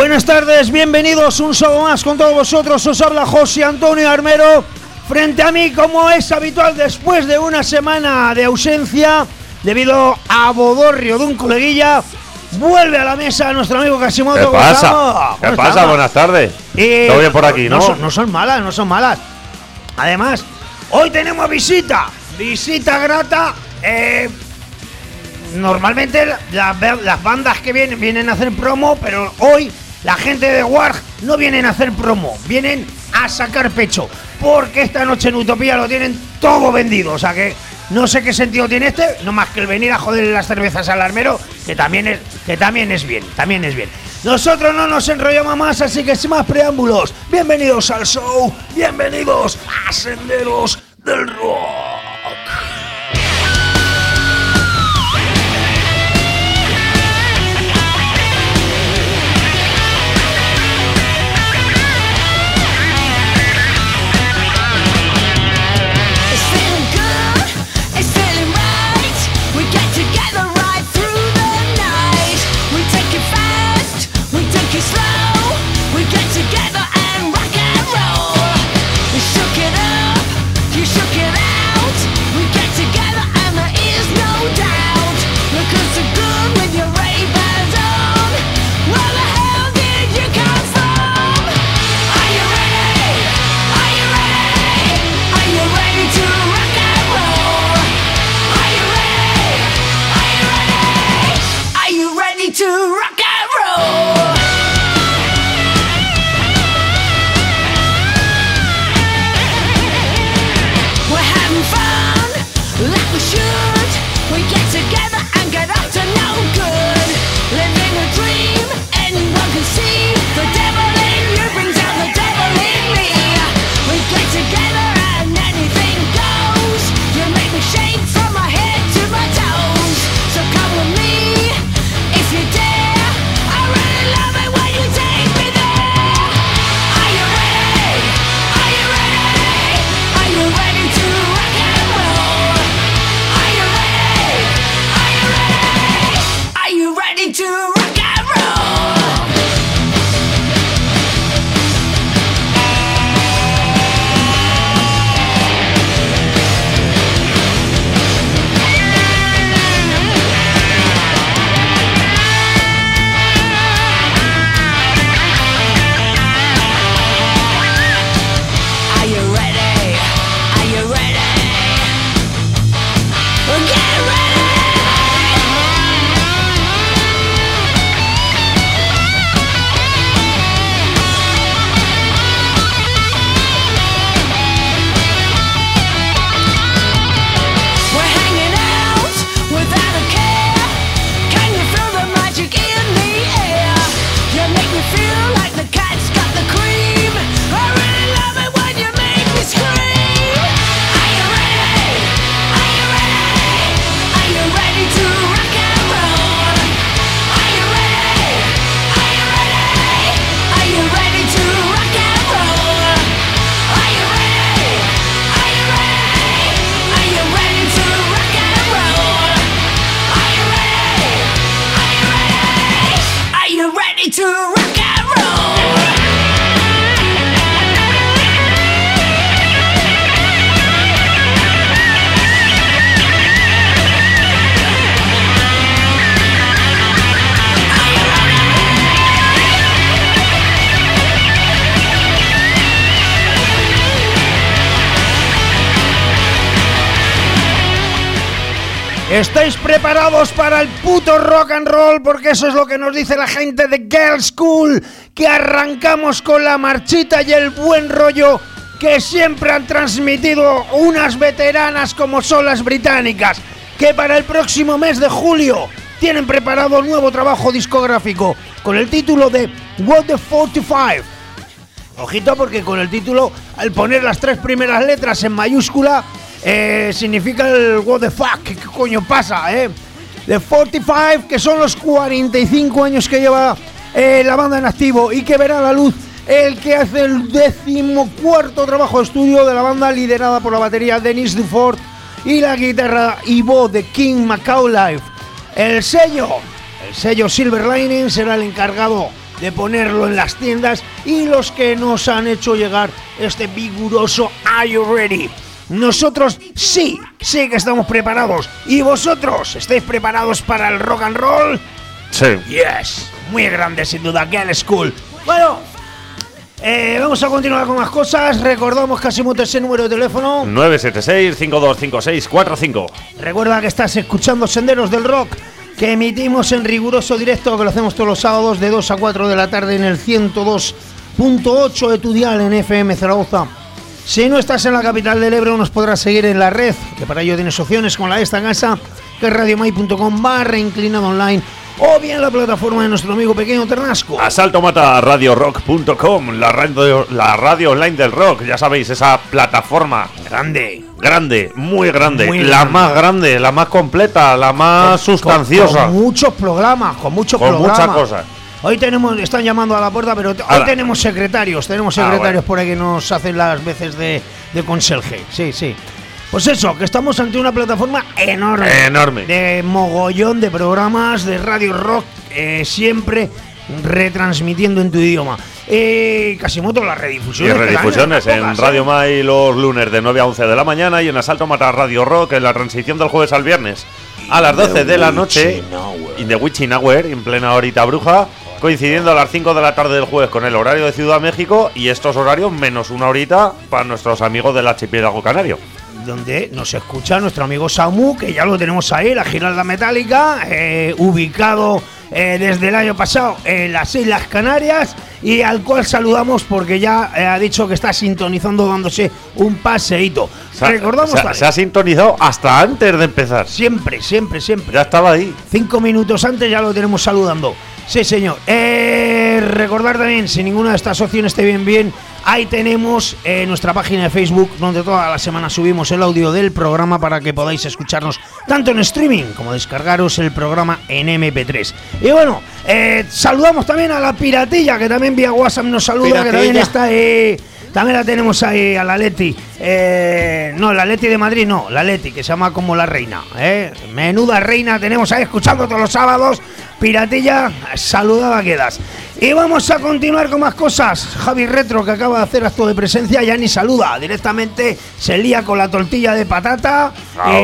Buenas tardes, bienvenidos un sábado más con todos vosotros. Os habla José Antonio Armero. Frente a mí, como es habitual, después de una semana de ausencia debido a bodorrio de un coleguilla, vuelve a la mesa nuestro amigo Casimoto. ¿Qué pasa? ¿Qué pasa? Buenas tardes. Todo bien por aquí, ¿no? No son malas. Además, hoy tenemos visita grata. Normalmente las bandas que vienen a hacer promo, pero hoy la gente de Warg no vienen a hacer promo, vienen a sacar pecho, porque esta noche en Utopía lo tienen todo vendido, o sea que no sé qué sentido tiene no más que el venir a joderle las cervezas al armero, que también es bien. Nosotros no nos enrollamos más, así que sin más preámbulos, bienvenidos al show, bienvenidos a Senderos del Rock. ¿Estáis preparados para el puto rock and roll? Porque eso es lo que nos dice la gente de Girls School, que arrancamos con la marchita y el buen rollo que siempre han transmitido unas veteranas como son las británicas, que para el próximo mes de julio tienen preparado un nuevo trabajo discográfico con el título de What the 45. Ojito, porque con el título, al poner las tres primeras letras en mayúscula, significa el what the fuck, ¿qué coño pasa, The 45, que son los 45 años que lleva la banda en activo y que verá a la luz el que hace el 14º trabajo de estudio de la banda, liderada por la batería Dennis Dufort y la guitarra y voz de King McAuliffe. El sello Silver Lining será el encargado de ponerlo en las tiendas y los que nos han hecho llegar este vigoroso Are You Ready? Nosotros sí que estamos preparados. ¿Y vosotros estáis preparados para el rock and roll? Sí. Yes, muy grande sin duda, Girls School. Bueno, vamos a continuar con más cosas. Recordamos Casimoto ese número de teléfono 976-525645. Recuerda que estás escuchando Senderos del Rock, que emitimos en riguroso directo, que lo hacemos todos los sábados de 2 a 4 de la tarde en el 102.8 de tu dial en FM Zaragoza. Si no estás en la capital del Ebro, nos podrás seguir en la red, que para ello tienes opciones con la de esta casa, que es radiomai.com/inclinado online, o bien la plataforma de nuestro amigo Pequeño Ternasco. asaltomataradiorock.com, la radio online del rock, ya sabéis, esa plataforma grande, muy grande, más grande, la más completa, la más sustanciosa. Con muchos programas, con muchas cosas. Hoy están llamando a la puerta, pero hoy tenemos secretarios bueno, por ahí que nos hacen las veces de conserje. Sí. Pues eso, que estamos ante una plataforma enorme. De mogollón de programas de radio rock, siempre retransmitiendo en tu idioma. Casimoto, las redifusiones. Y redifusiones en Radio Mai los lunes de 9 a 11 de la mañana y en Asalto Mata Radio Rock en la transición del jueves al viernes a las 12 de la noche. In the Witching Hour, en plena horita bruja, coincidiendo a las 5 de la tarde del jueves con el horario de Ciudad México y estos horarios menos una horita para nuestros amigos del archipiélago canario. Donde nos escucha nuestro amigo Samu, que ya lo tenemos ahí, la Giralda Metálica, ubicado desde el año pasado en las Islas Canarias, y al cual saludamos porque ya ha dicho que está sintonizando, dándose un paseíto. Recordamos se ha sintonizado hasta antes de empezar. Siempre. Ya estaba ahí. 5 minutos antes ya lo tenemos saludando. Sí, señor. Recordar también, si ninguna de estas opciones te viene bien, ahí tenemos nuestra página de Facebook, donde toda la semana subimos el audio del programa para que podáis escucharnos tanto en streaming como descargaros el programa en MP3. Y bueno, saludamos también a la Piratilla, que también vía WhatsApp nos saluda, Piratilla, que también está también la tenemos ahí a la Leti. No, la Leti de Madrid no, la Leti, que se llama como la reina. Menuda reina tenemos ahí escuchando todos los sábados. Piratilla, saludada quedas. Y vamos a continuar con más cosas. Javi Retro, que acaba de hacer acto de presencia, ya ni saluda. Directamente se lía con la tortilla de patata.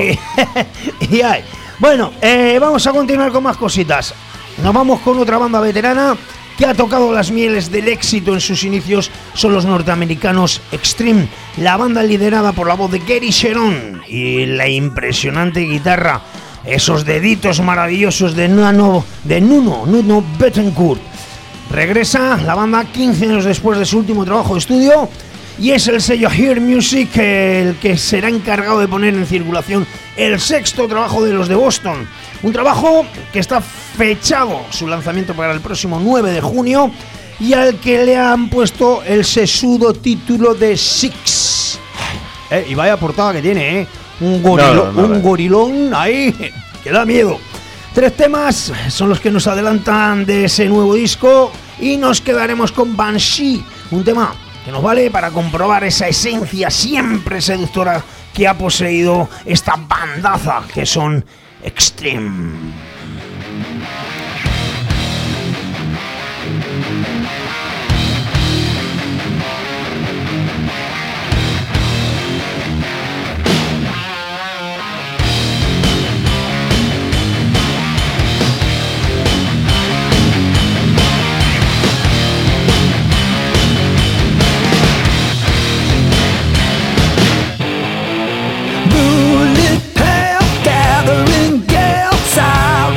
Y hay. Bueno, vamos a continuar con más cositas. Nos vamos con otra banda veterana que ha tocado las mieles del éxito en sus inicios. Son los norteamericanos Extreme, la banda liderada por la voz de Gary Sharon y la impresionante guitarra, esos deditos maravillosos de Nuno Bettencourt. Regresa la banda 15 años después de su último trabajo de estudio y es el sello Hear Music el que será encargado de poner en circulación el sexto trabajo de los de Boston. Un trabajo que está fechado su lanzamiento para el próximo 9 de junio y al que le han puesto el sesudo título de Six. Y vaya portada que tiene, un gorilón ahí que da miedo. 3 temas son los que nos adelantan de ese nuevo disco y nos quedaremos con Banshee, un tema que nos vale para comprobar esa esencia siempre seductora que ha poseído esta bandaza que son Extreme. Moonlit pale gathering gale, silent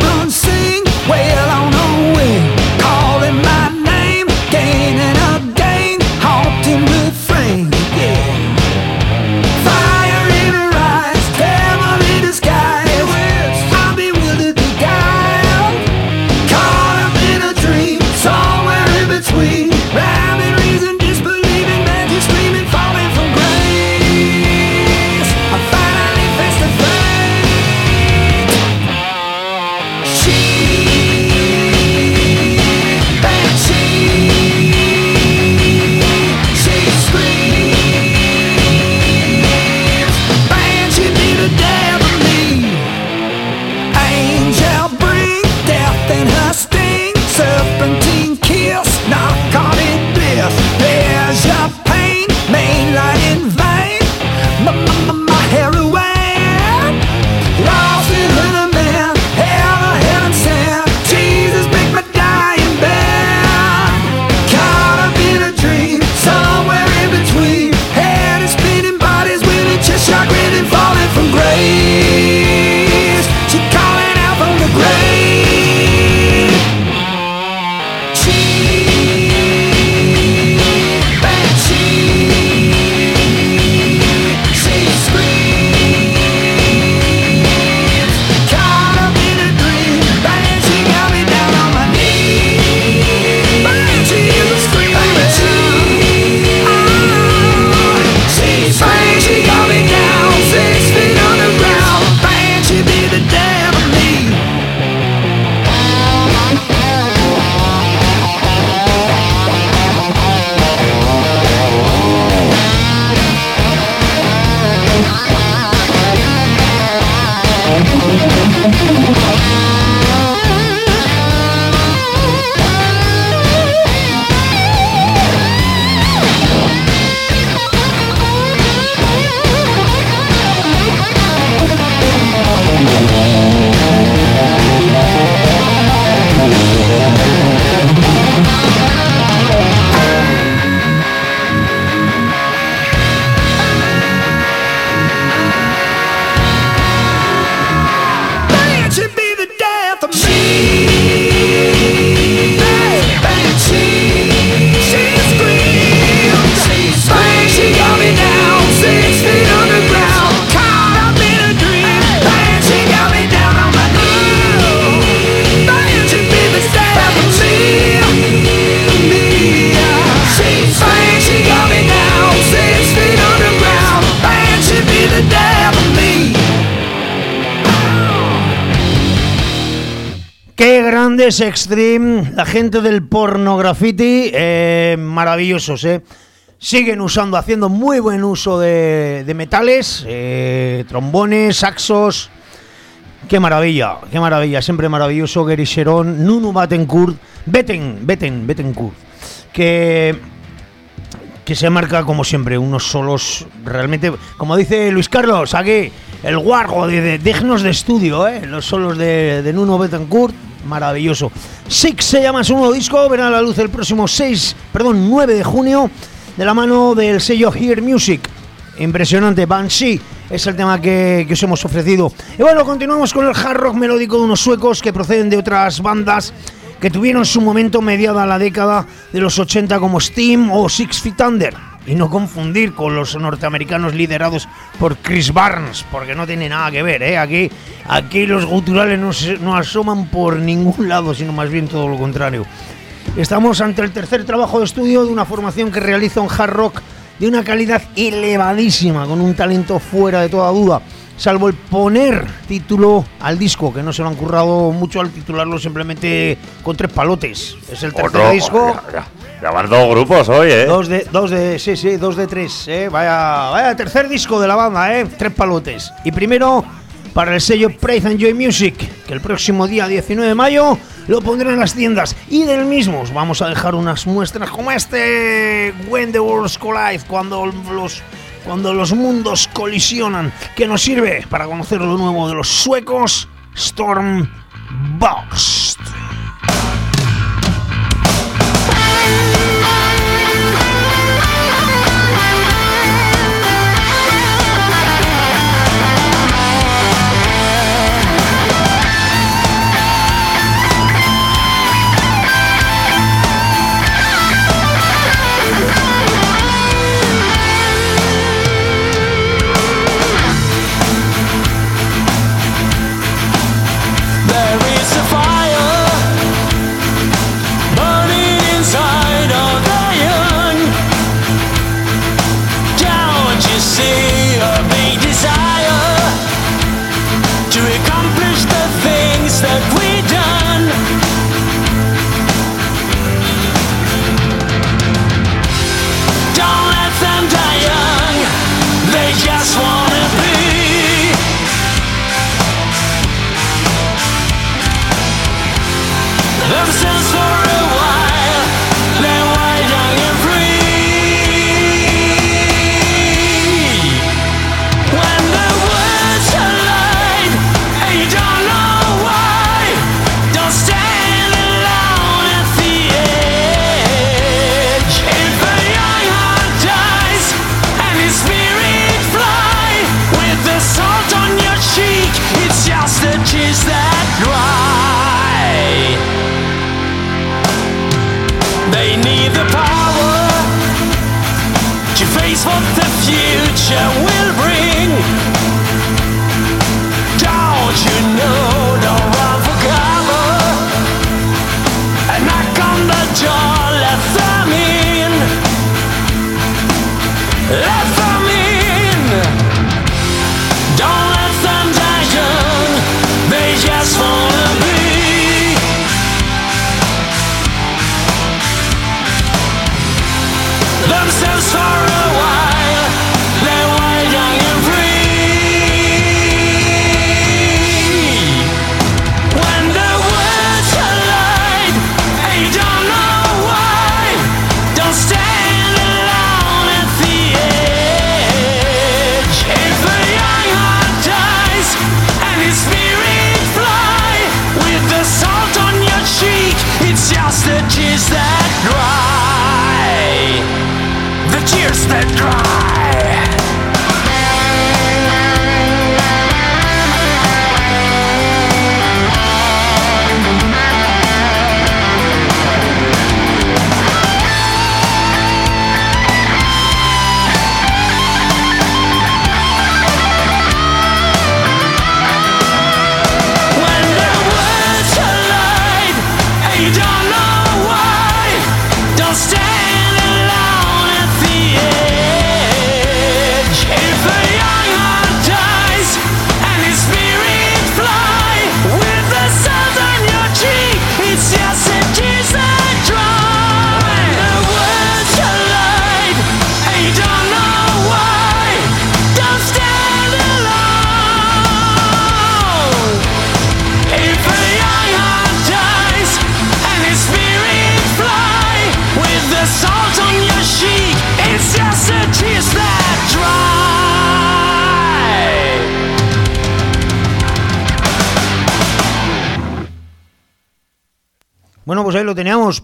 Qué grandes Extreme, la gente del porno graffiti, maravillosos, siguen usando, haciendo muy buen uso de metales, trombones, saxos. Qué maravilla, siempre maravilloso. Gary Sharon, Nuno Bettencourt, que se marca como siempre unos solos realmente, como dice Luis Carlos aquí, el guargo dignos de estudio, los solos de Nuno Bettencourt, maravilloso. Six se llama su nuevo disco, verá a la luz el próximo 9 de junio, de la mano del sello Hear Music. Impresionante. Banshee es el tema que os hemos ofrecido. Y bueno, continuamos con el hard rock melódico de unos suecos que proceden de otras bandas que tuvieron su momento mediada la década de los 80 como Steam o Six Feet Under. Y no confundir con los norteamericanos liderados por Chris Barnes, porque no tiene nada que ver, Aquí los guturales no asoman por ningún lado, sino más bien todo lo contrario. Estamos ante el tercer trabajo de estudio de una formación que realiza un hard rock de una calidad elevadísima, con un talento fuera de toda duda, salvo el poner título al disco, que no se lo han currado mucho al titularlo simplemente con 3 palotes. Es el tercer disco. Ya van 2 grupos hoy, Dos de 3, Vaya tercer disco de la banda, 3 palotes. Y primero para el sello Praise and Joy Music, que el próximo día 19 de mayo lo pondrán en las tiendas. Y del mismo os vamos a dejar unas muestras como When the Worlds Collide, cuando los mundos colisionan, que nos sirve para conocer lo nuevo de los suecos Stormburst. Themselves for a while, they tears that dry. The tears that dry. Bueno, pues ahí lo teníamos.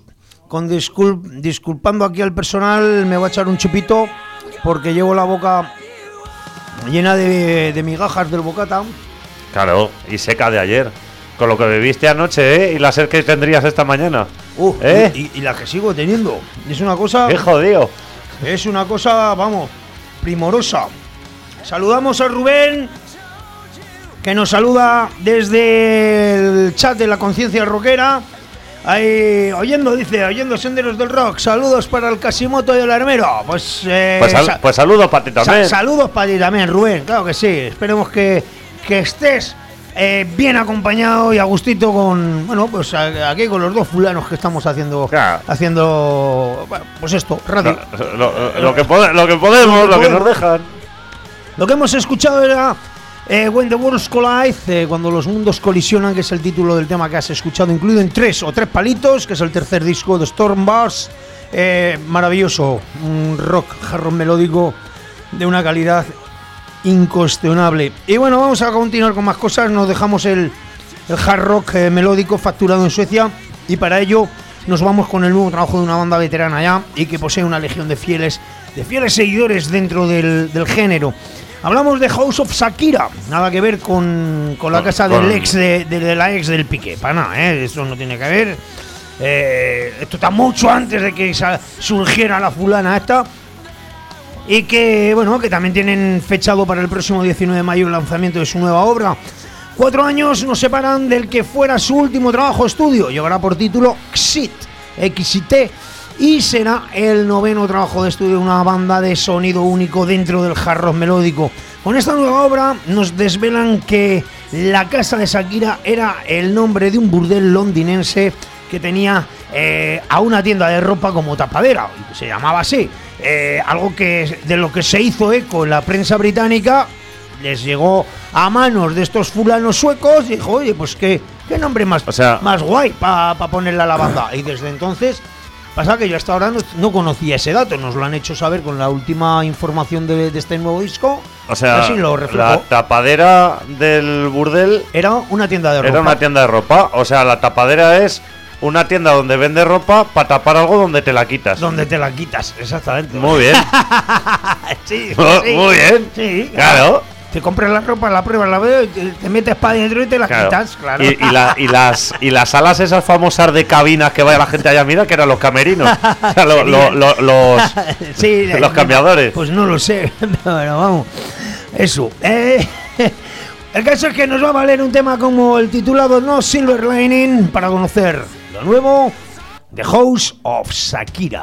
Disculpando aquí al personal, me voy a echar un chupito porque llevo la boca llena de migajas del bocata. Claro, y seca de ayer. Con lo que bebiste anoche, y la sed que tendrías esta mañana. Y la que sigo teniendo. Es una cosa... ¡Qué jodido! Es una cosa, vamos, primorosa. Saludamos a Rubén, que nos saluda desde el chat de la conciencia rockera. Ahí, oyendo Senderos del Rock. Saludos para el Casimoto y el Armero. Pues saludos para ti también. Saludos para ti también, Rubén. Claro que sí. Esperemos que estés bien acompañado y a gustito con, bueno, pues aquí con los dos fulanos que estamos haciendo, bueno, pues esto, radio. Lo que podemos, lo que nos dejan. Lo que hemos escuchado era When the Worlds Collide, cuando los mundos colisionan, que es el título del tema que has escuchado, incluido en tres palitos, que es el tercer disco de Stormbars. Maravilloso, un rock hard melódico de una calidad incuestionable. Y bueno, vamos a continuar con más cosas. Nos dejamos el hard rock melódico facturado en Suecia, y para ello nos vamos con el nuevo trabajo de una banda veterana ya y que posee una legión de fieles seguidores dentro del género. Hablamos de House of Shakira, nada que ver con la casa del ex de la ex del Piqué, para nada, eso no tiene que ver. Esto está mucho antes de que surgiera la fulana esta. Y que, bueno, que también tienen fechado para el próximo 19 de mayo el lanzamiento de su nueva obra. 4 años nos separan del que fuera su último trabajo estudio. Llevará por título XIT, y será el 9º trabajo de estudio de una banda de sonido único dentro del hard rock melódico. Con esta nueva obra nos desvelan que la casa de Shakira era el nombre de un burdel londinense que tenía a una tienda de ropa como tapadera, se llamaba así. Algo que de lo que se hizo eco en la prensa británica, les llegó a manos de estos fulanos suecos y dijo, oye, pues qué nombre más guay para ponerle a la banda. Y desde entonces, pasa que yo hasta ahora no conocía ese dato, nos lo han hecho saber con la última información de este nuevo disco. O sea, la tapadera del burdel era una tienda de ropa. Era una tienda de ropa, o sea, la tapadera es una tienda donde vende ropa para tapar algo donde te la quitas. Donde te la quitas, exactamente. Muy bien. Sí. Muy bien. Sí, claro. Te compras la ropa, la pruebas, la veo, te metes para adentro y te la quitas, claro. Y las salas esas famosas de cabinas que vaya la gente allá, mira, que eran los camerinos. O sea, los cambiadores. Pues no lo sé, pero vamos. Eso. El caso es que nos va a valer un tema como el titulado No Silver Lining para conocer lo nuevo de House of Shakira.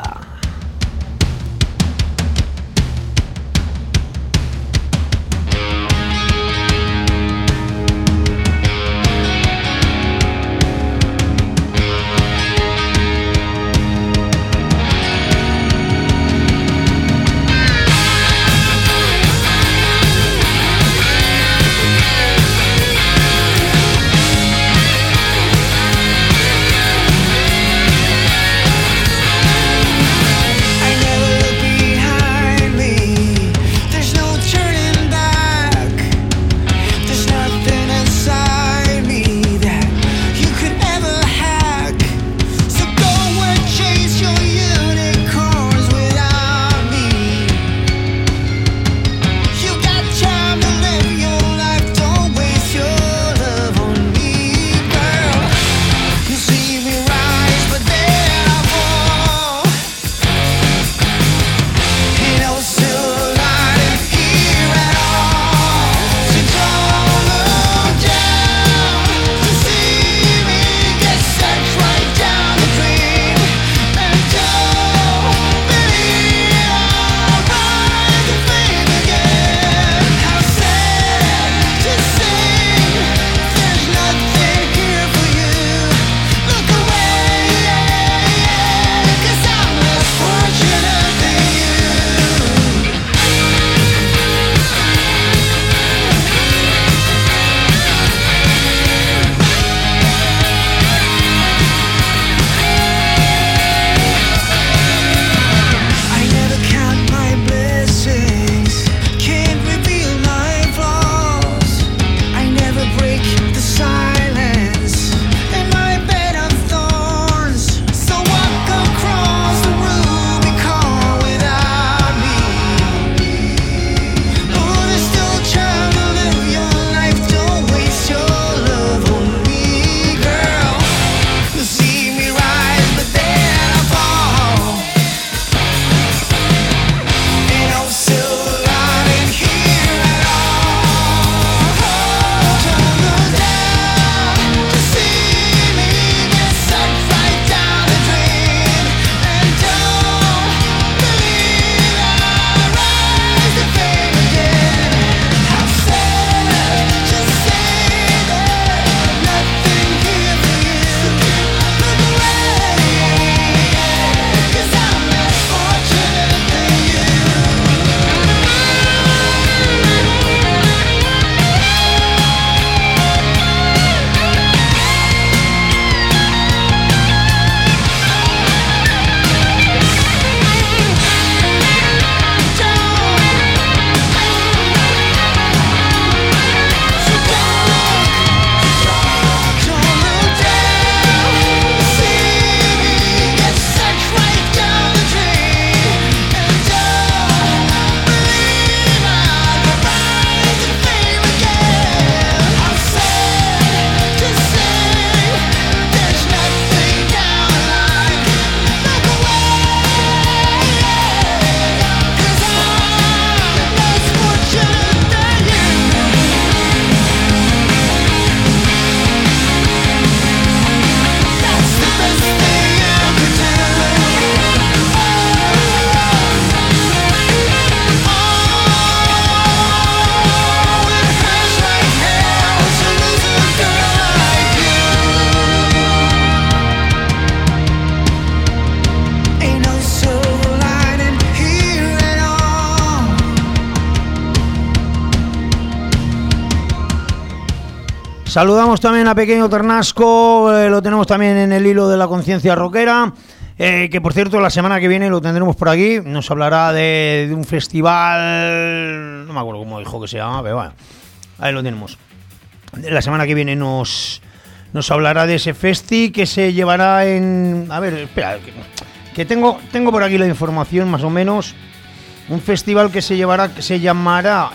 Saludamos también a Pequeño Ternasco, lo tenemos también en el hilo de la conciencia rockera, que por cierto la semana que viene lo tendremos por aquí, nos hablará de un festival, no me acuerdo cómo dijo que se llama, pero bueno, ahí lo tenemos. La semana que viene nos hablará de ese festi que se llevará en... A ver, espera, que tengo por aquí la información más o menos. Un festival que se llamará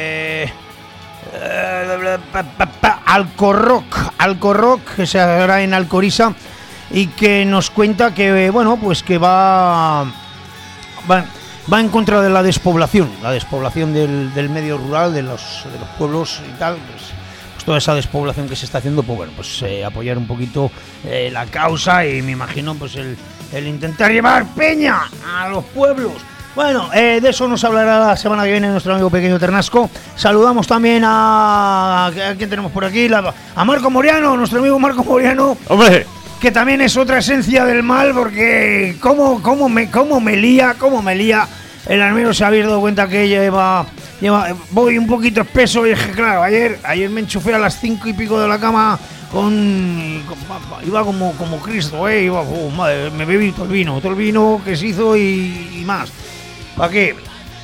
Alcorrock, que se hará en Alcoriza y que nos cuenta que bueno, pues que va en contra de la despoblación del medio rural, de los pueblos y tal, pues toda esa despoblación que se está haciendo, pues bueno, pues apoyar un poquito la causa y me imagino pues el intentar llevar peña a los pueblos. Bueno, de eso nos hablará la semana que viene nuestro amigo Pequeño Ternasco. Saludamos también ¿a quién tenemos por aquí? A Marco Moriano, nuestro amigo Marco Moriano. ¡Hombre! Que también es otra esencia del mal, porque cómo me lía. El armero se había dado cuenta que voy un poquito espeso y es que claro, ayer me enchufé a las 5 y pico de la cama iba como Cristo, madre, me bebí todo el vino que se hizo y más. ¿Para qué?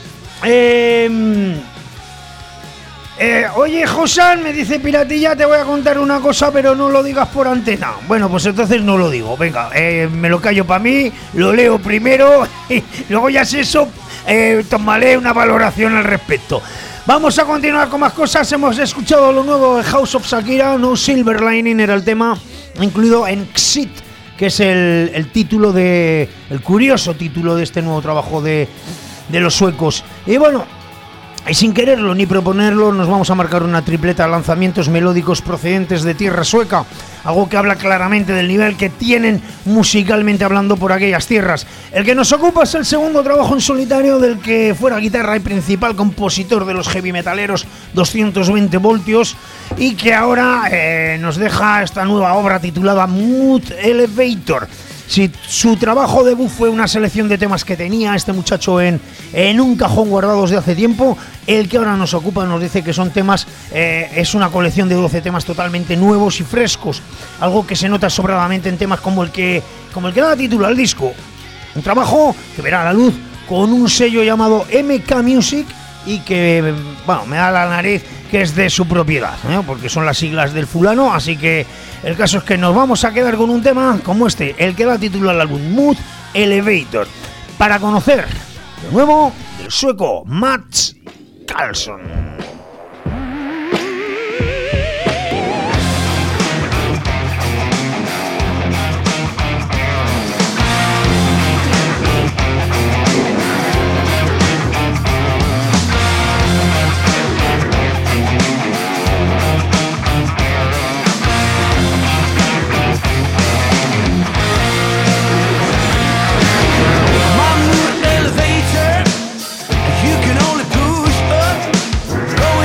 Oye, Josán, me dice Piratilla, te voy a contar una cosa, pero no lo digas por antena. Bueno, pues entonces no lo digo. Venga, me lo callo para mí, lo leo primero y luego ya si eso, tomaré una valoración al respecto. Vamos a continuar con más cosas. Hemos escuchado lo nuevo de House of Shakira, No Silver Lining era el tema, incluido en Xit, que es el curioso título de este nuevo trabajo de los suecos. Y bueno, y sin quererlo ni proponerlo, nos vamos a marcar una tripleta de lanzamientos melódicos procedentes de tierra sueca, algo que habla claramente del nivel que tienen musicalmente hablando por aquellas tierras. El que nos ocupa es el segundo trabajo en solitario del que fuera guitarra y principal compositor de los heavy metaleros 220 voltios y que ahora nos deja esta nueva obra titulada Mood Elevator. Si su trabajo debut fue una selección de temas que tenía este muchacho en un cajón guardados de hace tiempo, el que ahora nos ocupa nos dice que son temas, es una colección de 12 temas totalmente nuevos y frescos, algo que se nota sobradamente en temas como el que da título al disco. Un trabajo que verá la luz con un sello llamado MK Music y que, bueno, me da la nariz que es de su propiedad, porque son las siglas del fulano, así que el caso es que nos vamos a quedar con un tema como este, el que da título al álbum, Mood Elevator, para conocer de nuevo el sueco Mats Karlsson. You can only push up, go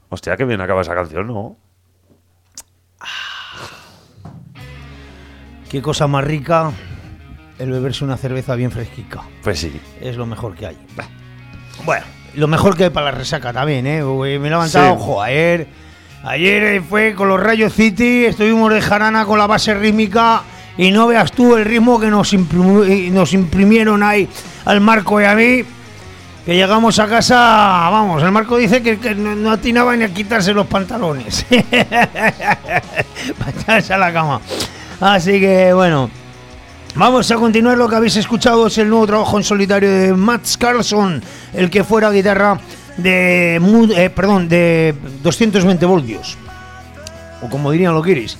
Hostia, qué bien acaba esa canción, ¿no? Qué cosa más rica el beberse una cerveza bien fresquica. Pues sí. Es lo mejor que hay. Bueno, lo mejor que hay para la resaca también, ¿eh? Me he levantado, Sí. ojo, ayer fue con los Rayo City, estuvimos de jarana con la base rítmica y no veas tú el ritmo que nos imprimieron ahí al Marco y a mí, que llegamos a casa, vamos, el Marco dice que no atinaba ni a quitarse los pantalones para echarse a la cama. Así que, bueno, vamos a continuar. Lo que habéis escuchado es el nuevo trabajo en solitario de Mats Carlson, el que fuera guitarra de 220 voltios, o como dirían los guiris,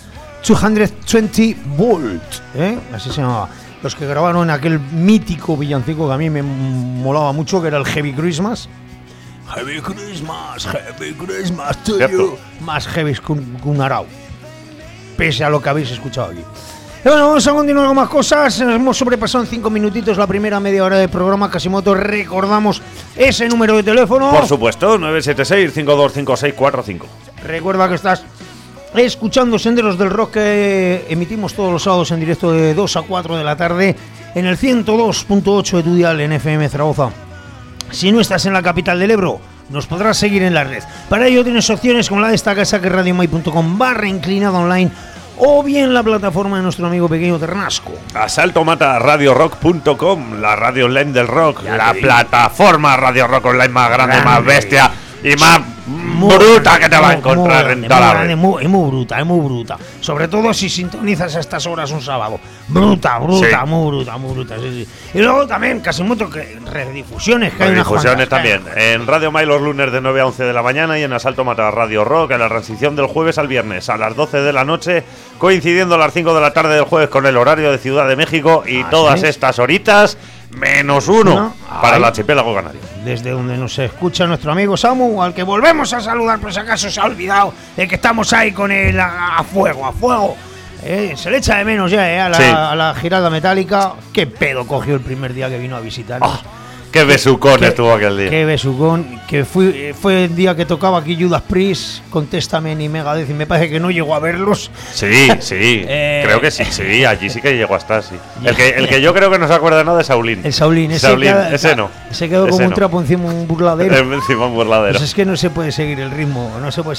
220 volt, así se llamaba. Los que grabaron aquel mítico villancico que a mí me molaba mucho, que era el Heavy Christmas. Heavy Christmas to Cierto. you. Más heavy que un arao, pese a lo que habéis escuchado aquí. Y bueno, vamos a continuar con más cosas. Hemos sobrepasado en 5 minutitos la primera media hora del programa. Casimoto, recordamos ese número de teléfono. Por supuesto, 976-525645. Recuerda que estás escuchando Senderos del Rock, que emitimos todos los sábados en directo de 2 a 4 de la tarde en el 102.8 de tu dial en FM Zaragoza. Si no estás en la capital del Ebro, nos podrás seguir en la red. Para ello tienes opciones como la de esta casa, que es radiomai.com/inclinada online, o bien la plataforma de nuestro amigo pequeño Ternasco. Asaltomataradiorock.com, la radio online del rock, Ya la te digo. plataforma Radio Rock Online más grande, más Grande. bestia y más Muy bruta grande, que te va a muy encontrar grande, en toda la muy grande, red. muy bruta, es muy bruta. Sobre todo si sintonizas a estas horas un sábado. Bruta, Sí. muy bruta, sí. Y luego también, Casimoto, que redifusiones, que hay unas Redifusiones cuantas, también. En Radio Mai los lunes de 9 a 11 de la mañana y en Asalto Mata Radio Rock en la transición del jueves al viernes a las 12 de la noche, coincidiendo a las 5 de la tarde del jueves con el horario de Ciudad de México y Así todas es. estas horitas menos uno No, para ahí. el archipiélago canario. Desde donde nos escucha nuestro amigo Samu, al que volvemos a saludar, por si acaso se ha olvidado de que estamos ahí con él a fuego. Se le echa de menos ya, Sí. a la girada metálica. Qué pedo cogió el primer día que vino a visitarnos. Oh, qué besucón estuvo aquel día. Qué besucón. Que fue el día que tocaba aquí Judas Priest, Contestament y Megadeth, y me parece que no llegó a verlos. Sí, creo que sí, allí sí que llegó a estar, sí. El que yo creo que no se acuerda nada de Saulín. El Saulín, ese no. Se quedó como un trapo encima, un burladero. Encima un burladero. Pues es que no se puede seguir el ritmo,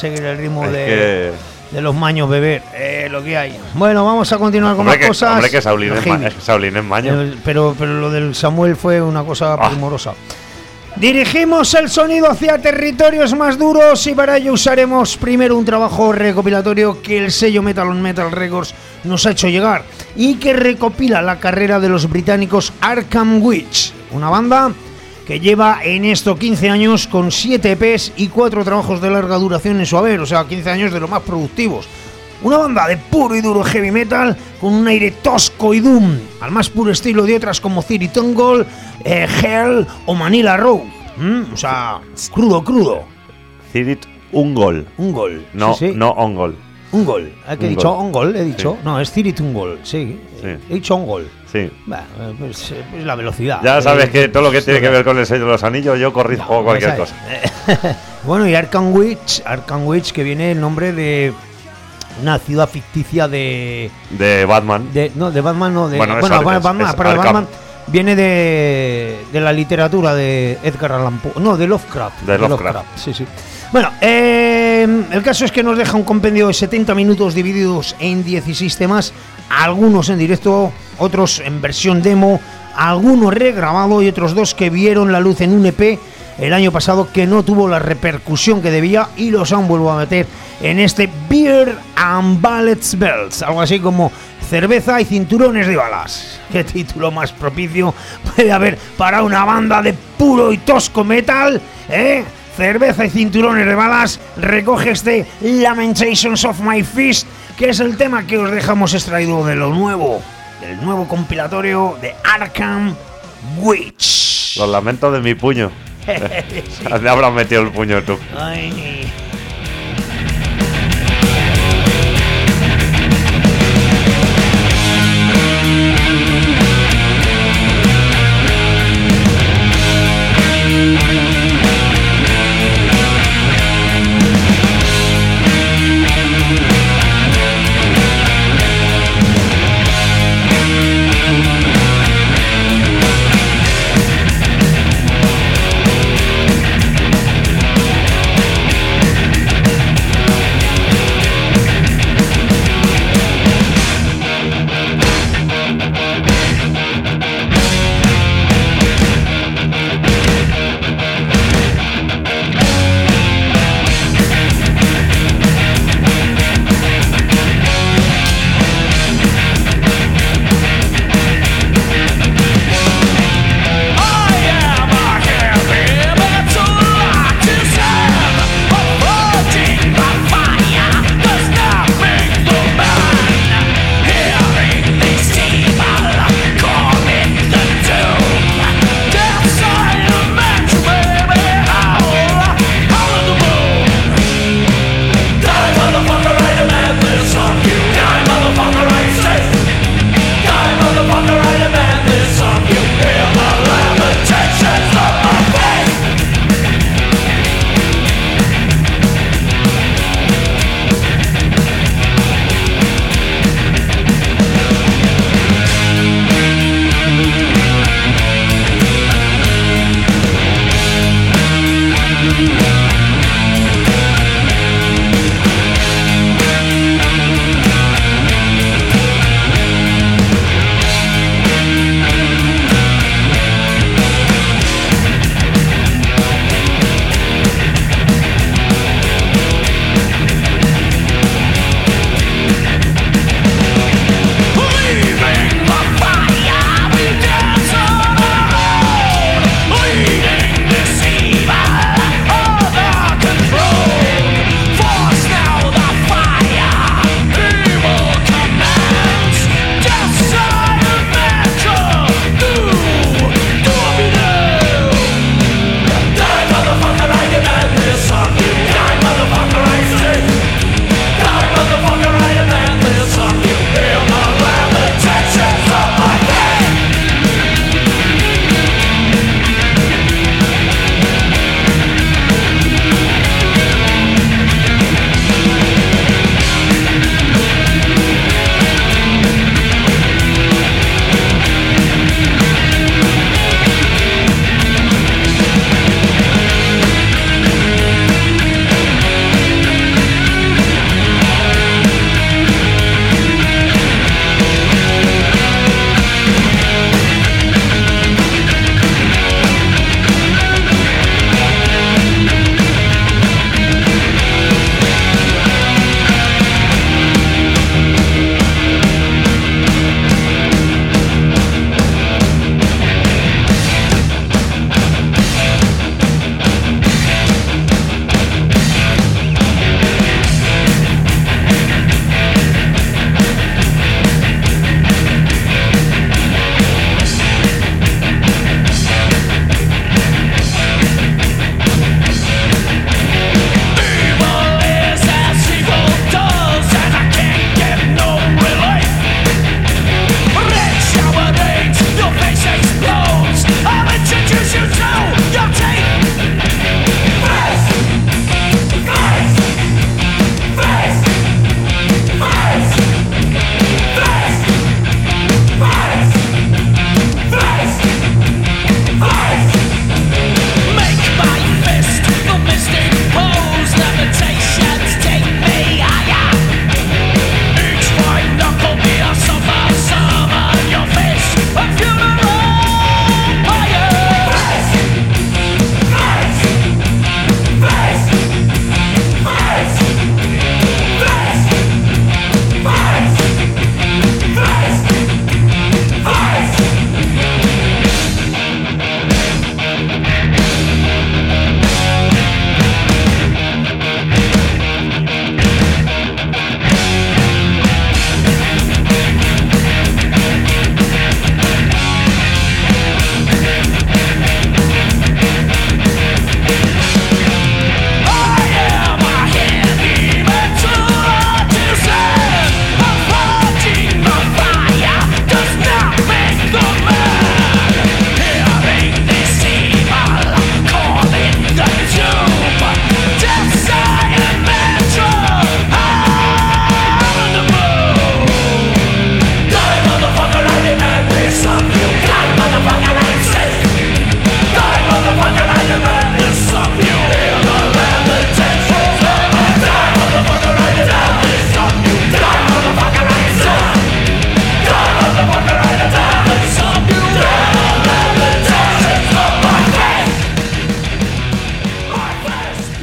Es de los maños beber, lo que hay. Bueno, vamos a continuar con más cosas. Hombre, que Saulín Heavy. es maño. Pero lo del Samuel fue una cosa primorosa. Dirigimos el sonido hacia territorios más duros y para ello usaremos primero un trabajo recopilatorio que el sello Metal on Metal Records nos ha hecho llegar y que recopila la carrera de los británicos Arkham Witch, una banda que lleva en esto 15 años con 7 EPs y 4 trabajos de larga duración en su haber, o sea, 15 años de los más productivos. Una banda de puro y duro heavy metal con un aire tosco y doom, al más puro estilo de otras como Theory Tungle, Hell o Manila Road. O sea, crudo. Cirit Ungol. Un gol. No, Sí, sí. no Ongol. Un gol. ¿Qué he Un dicho? gol. Un gol, he dicho. Sí. No, es Theory Tungle, sí. Sí. He dicho un gol. Sí. Bueno, pues la velocidad. Ya sabes que todo lo que tiene que ver con el sello de los anillos, yo corrijo cualquier cosa. Bueno, y Arkham Witch, que viene el nombre de una ciudad ficticia de Batman. Batman, no, de Bueno, es Batman, es pero de Arkham. Batman viene de la literatura de Edgar Allan Poe, no, de Lovecraft. De Lovecraft. Sí. Bueno, el caso es que nos deja un compendio de 70 minutos divididos en 16 temas, algunos en directo, otros en versión demo, algunos regrabados y otros 2 que vieron la luz en un EP el año pasado que no tuvo la repercusión que debía y los han vuelto a meter en este Beer and Ballets Belts, algo así como cerveza y cinturones de balas. ¿Qué título más propicio puede haber para una banda de puro y tosco metal? Cerveza y cinturones de balas. Recoge este Lamentations of My Fist, que es el tema que os dejamos extraído de lo nuevo, del nuevo compilatorio de Arkham Witch. Los lamentos de mi puño. ¿Dónde habrás metido el puño tú? Ay.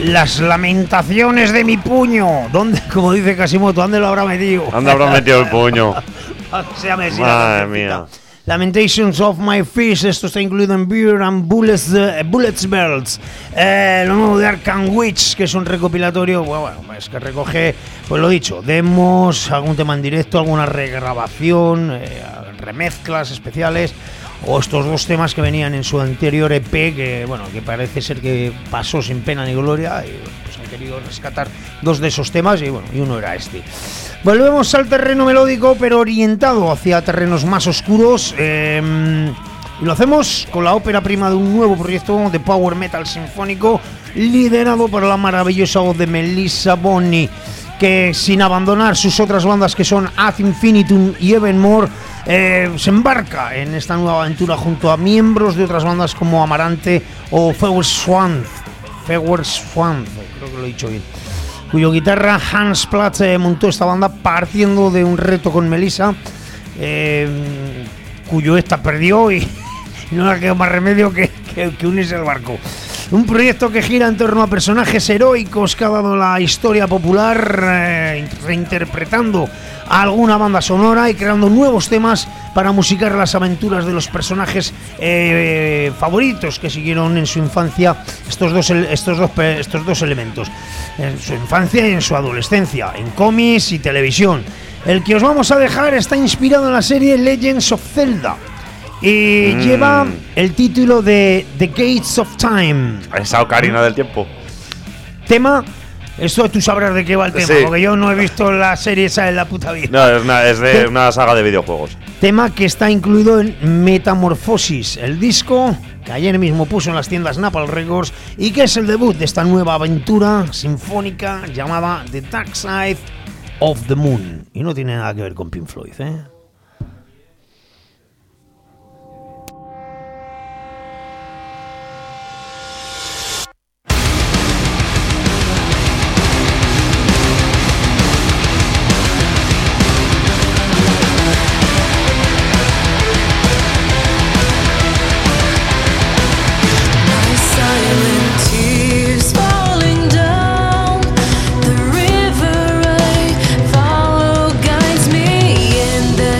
Las lamentaciones de mi puño. ¿Dónde, como dice Casimoto, dónde lo habrá metido? ¿Dónde habrá metido el puño? Madre mía. Lamentations of My Fish, esto está incluido en Beer and Bullets Bells. Lo nuevo de Arkham Witch, que es un recopilatorio, bueno, es que recoge, pues lo dicho, demos, algún tema en directo, alguna regrabación, remezclas especiales, o estos dos temas que venían en su anterior EP, que bueno, que parece ser que pasó sin pena ni gloria, y pues han querido rescatar dos de esos temas, y bueno, y uno era este. Volvemos al terreno melódico, pero orientado hacia terrenos más oscuros, y lo hacemos con la ópera prima de un nuevo proyecto de power metal sinfónico liderado por la maravillosa voz de Melissa Bonney, que sin abandonar sus otras bandas que son Ad Infinitum y Evermore, se embarca en esta nueva aventura junto a miembros de otras bandas como Amarante o Feuerswanth, creo que lo he dicho bien, cuyo guitarra Hans Platz montó esta banda partiendo de un reto con Melissa, cuyo esta perdió y no le quedó más remedio que unirse al barco. Un proyecto que gira en torno a personajes heroicos que ha dado la historia popular, reinterpretando a alguna banda sonora y creando nuevos temas para musicar las aventuras de los personajes favoritos que siguieron en su infancia estos dos elementos, en su infancia y en su adolescencia, en cómics y televisión. El que os vamos a dejar está inspirado en la serie Legends of Zelda y lleva el título de The Gates of Time. Esa ocarina del tiempo. Tema, esto tú sabrás de qué va el tema, sí, porque yo no he visto la serie esa en la puta vida. No, es de una saga de videojuegos. Tema que está incluido en Metamorphosis, el disco que ayer mismo puso en las tiendas Napalm Records y que es el debut de esta nueva aventura sinfónica llamada The Dark Side of the Moon. Y no tiene nada que ver con Pink Floyd, ¿eh? The river I follow guides me in the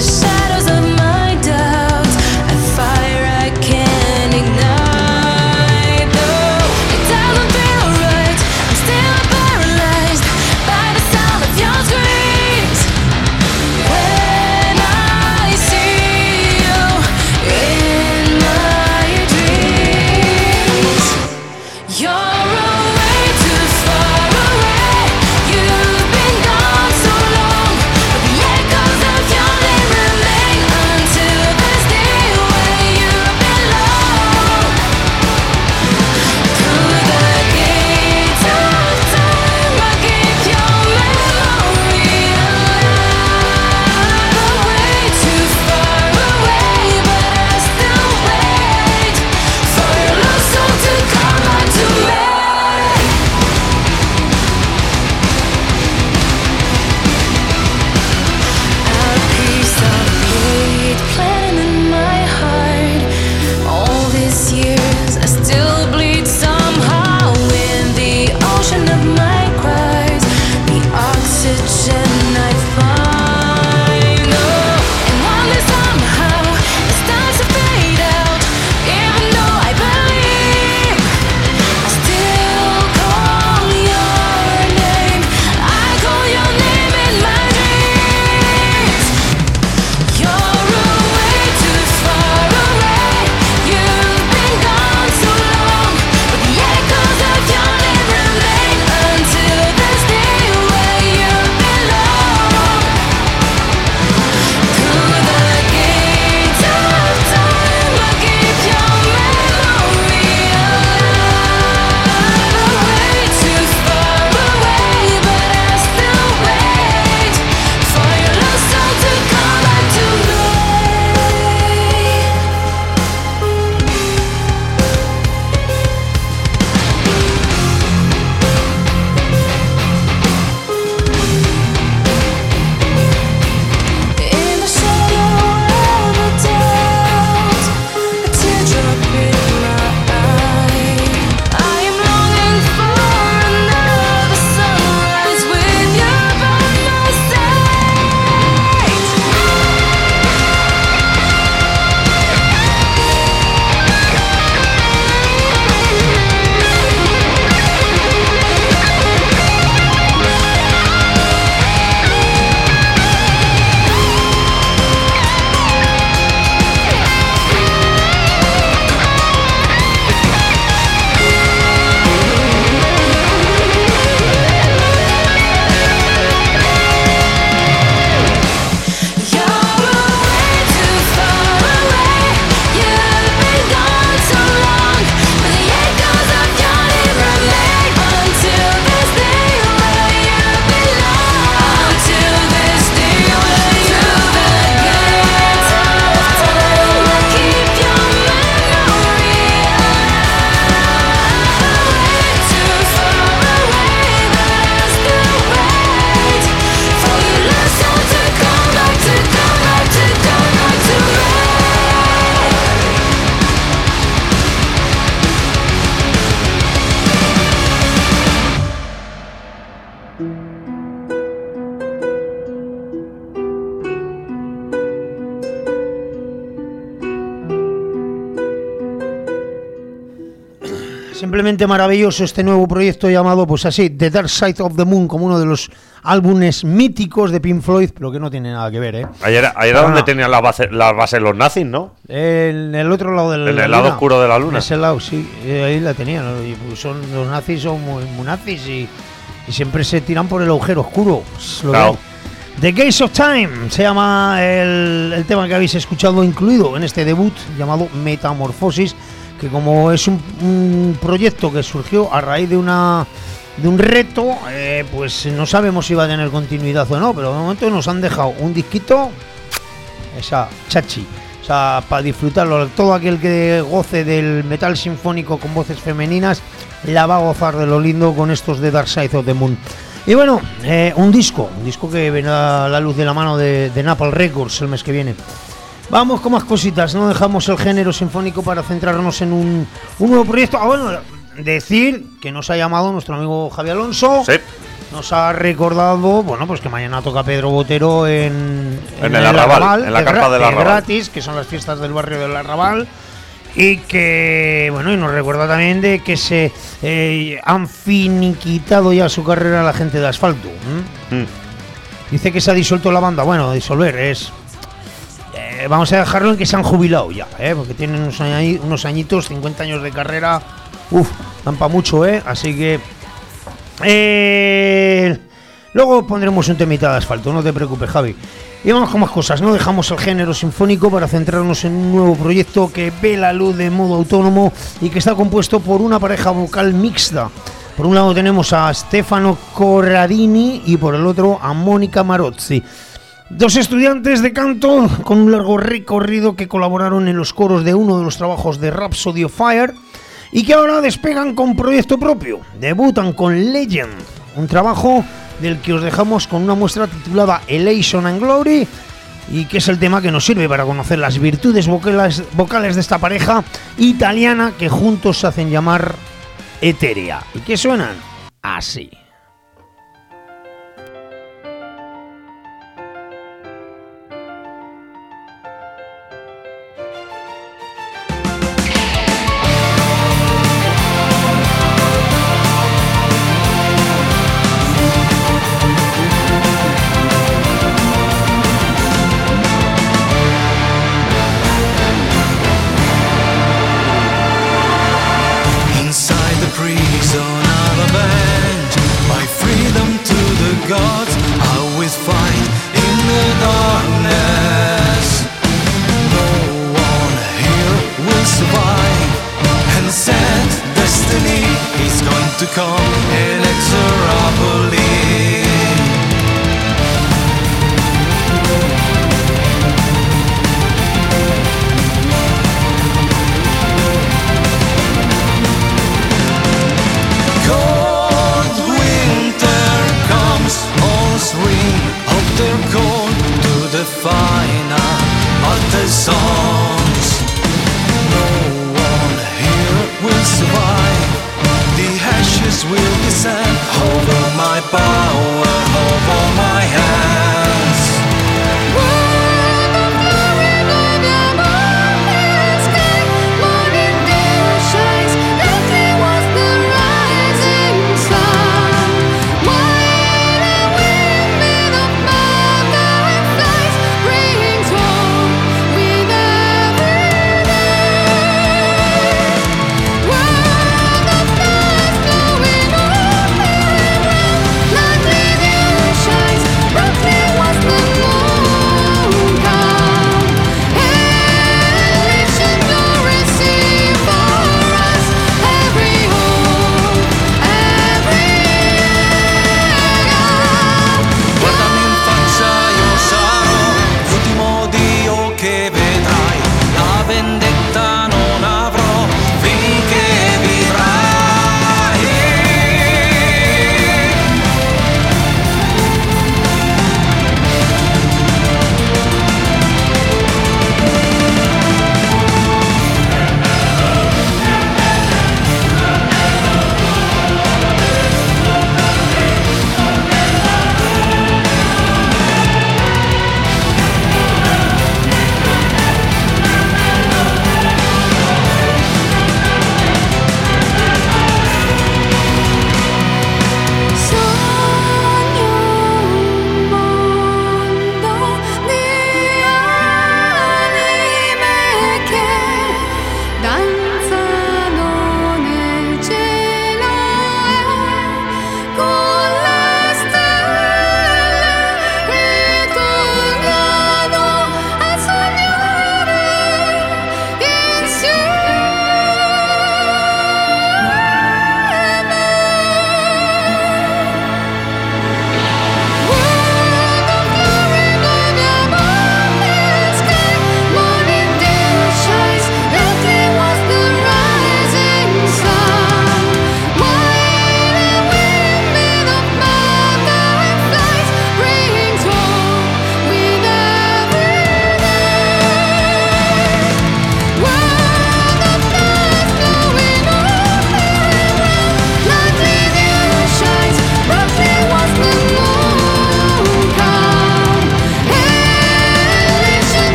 simplemente maravilloso este nuevo proyecto llamado, pues así, The Dark Side of the Moon, como uno de los álbumes míticos de Pink Floyd, pero que no tiene nada que ver, ¿eh? Ahí era donde tenían las bases los nazis, ¿no? En el otro lado del En el lado oscuro de la luna. En ese lado, sí, ahí la tenían. Los nazis son muy nazis y siempre se tiran por el agujero oscuro. Claro. The Gates of Time se llama el tema que habéis escuchado, incluido en este debut llamado Metamorfosis, que como es un proyecto que surgió a raíz de un reto, pues no sabemos si va a tener continuidad o no, pero de momento nos han dejado un disquito, esa chachi, o sea, para disfrutarlo. Todo aquel que goce del metal sinfónico con voces femeninas la va a gozar de lo lindo con estos de Dark Side of the Moon. Y bueno, un disco que verá a la luz de la mano de Napalm Records el mes que viene. Vamos con más cositas, no dejamos el género sinfónico para centrarnos en un nuevo proyecto. Bueno, decir que nos ha llamado nuestro amigo Javi Alonso. Sí. Nos ha recordado, bueno, pues que mañana toca Pedro Botero en el Arrabal, en la carpa del Arrabal. Gratis, que son las fiestas del barrio del Arrabal. Y que, bueno, y nos recuerda también de que se han finiquitado ya su carrera la gente de Asfalto. Dice que se ha disuelto la banda. Bueno, disolver es... vamos a dejarlo en que se han jubilado ya, porque tienen unos añitos, 50 años de carrera. Dan para mucho, así que... luego pondremos un temita de Asfalto, no te preocupes, Javi. Y vamos con más cosas, no dejamos el género sinfónico para centrarnos en un nuevo proyecto que ve la luz de modo autónomo y que está compuesto por una pareja vocal mixta. Por un lado tenemos a Stefano Corradini y por el otro a Mónica Marozzi. Dos estudiantes de canto con un largo recorrido que colaboraron en los coros de uno de los trabajos de Rhapsody of Fire y que ahora despegan con proyecto propio. Debutan con Legend, un trabajo del que os dejamos con una muestra titulada Elation and Glory, y que es el tema que nos sirve para conocer las virtudes vocales de esta pareja italiana que juntos se hacen llamar Eterea y que suenan así. Like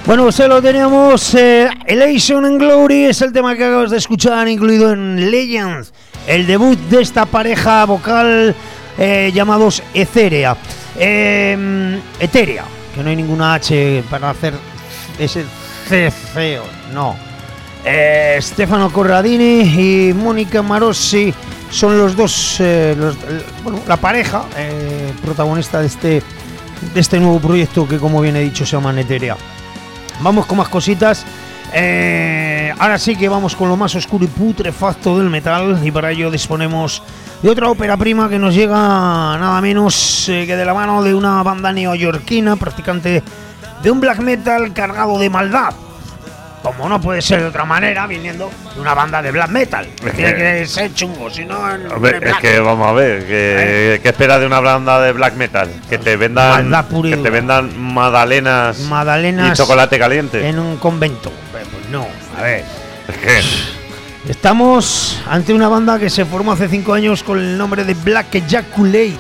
Bueno, se lo teníamos. Elation and Glory es el tema que acabas de escuchar, incluido en Legends, el debut de esta pareja vocal llamados Etherea. Etherea, que no hay ninguna H para hacer ese feo, no. Stefano Corradini y Mónica Marossi son los dos, la pareja protagonista de este nuevo proyecto que, como bien he dicho, se llama Etherea. Vamos con más cositas. Ahora sí que vamos con lo más oscuro y putrefacto del metal, y para ello disponemos de otra ópera prima que nos llega nada menos que de la mano de una banda neoyorquina practicante de un black metal cargado de maldad. Como no puede ser de otra manera, viniendo de una banda de black metal. Tiene que ser chungo, si no... Es que vamos a ver, ¿qué espera de una banda de black metal? Que te vendan magdalenas y chocolate caliente en un convento. Pues no, a ver. Es que... Estamos ante una banda que se formó hace 5 años con el nombre de Black Ejaculate,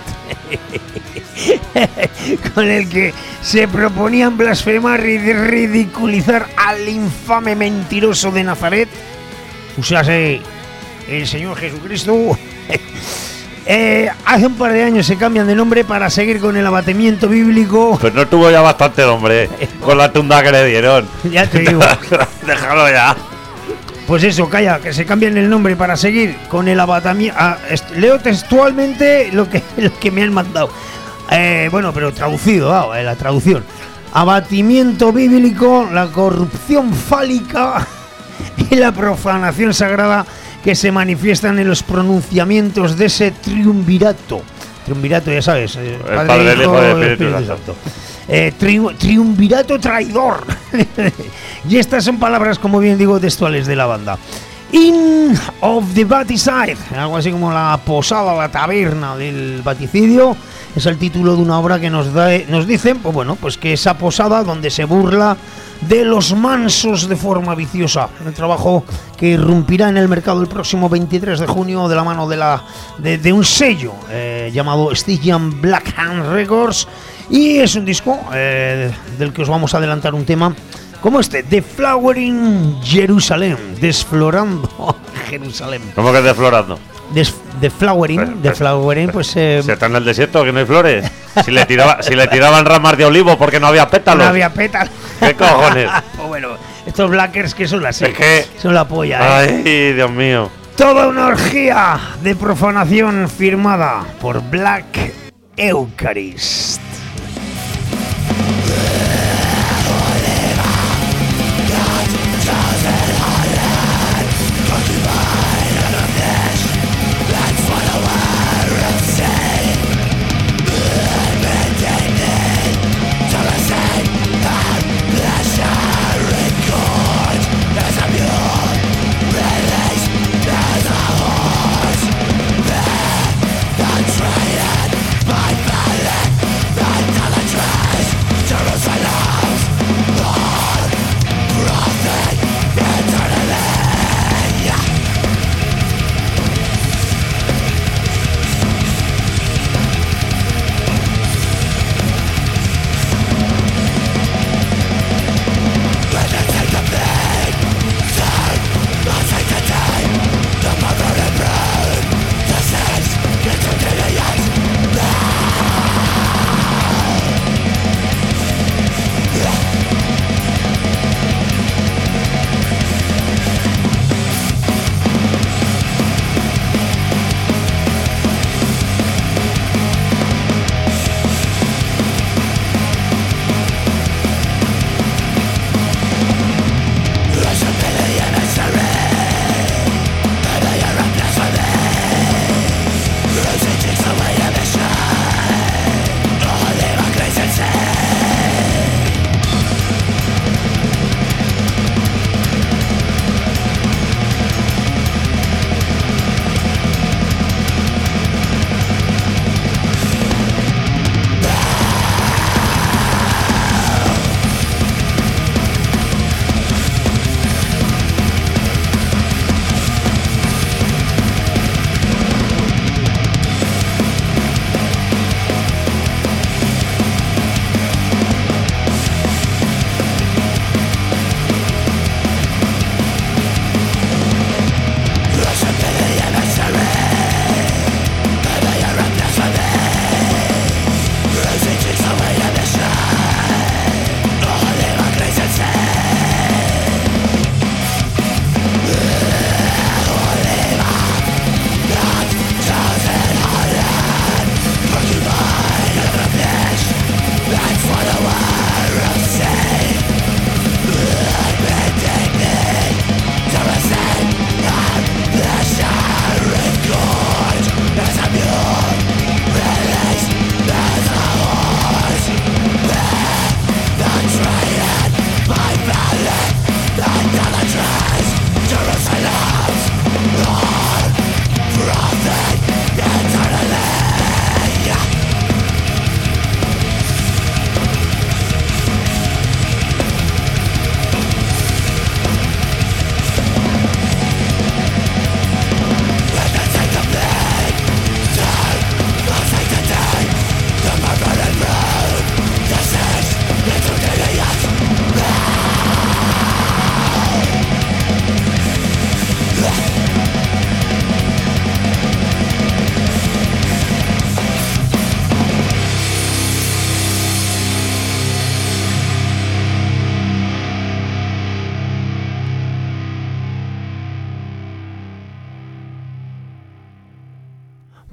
con el que se proponían blasfemar y ridiculizar al infame mentiroso de Nazaret, o sea, el Señor Jesucristo. Hace un par de años se cambian de nombre para seguir con el abatimiento bíblico. Pues no tuvo ya bastante nombre con la tunda que le dieron. Ya te digo. Déjalo ya. Pues eso, calla, que se cambien el nombre para seguir con el abatamiento. Leo textualmente lo que me han mandado. Bueno, pero traducido, la traducción. Abatimiento bíblico, la corrupción fálica y la profanación sagrada que se manifiestan en los pronunciamientos de ese triunvirato. Triunvirato, ya sabes, Padre, Hijo y Espíritu Santo. Triunvirato traidor. Y estas son palabras, como bien digo, textuales de la banda. Inn of the Baticide, algo así como la posada, la taberna del baticidio, es el título de una obra que nos dicen, pues bueno, pues que esa posada donde se burla de los mansos de forma viciosa. El trabajo que irrumpirá en el mercado el próximo 23 de junio de la mano de un sello llamado Stygian Black Hand Records, y es un disco del que os vamos a adelantar un tema como este, The Flowering Jerusalem, desflorando Jerusalén. ¿Cómo que desflorando? The Flowering, pues... si está en el desierto, que no hay flores. Si le tiraban ramas de olivo porque no había pétalos. No había pétalos. ¿Qué cojones? Pues bueno, estos blackers que son así, es que... son la polla, Ay, Dios mío. Toda una orgía de profanación firmada por Black Eucharist. By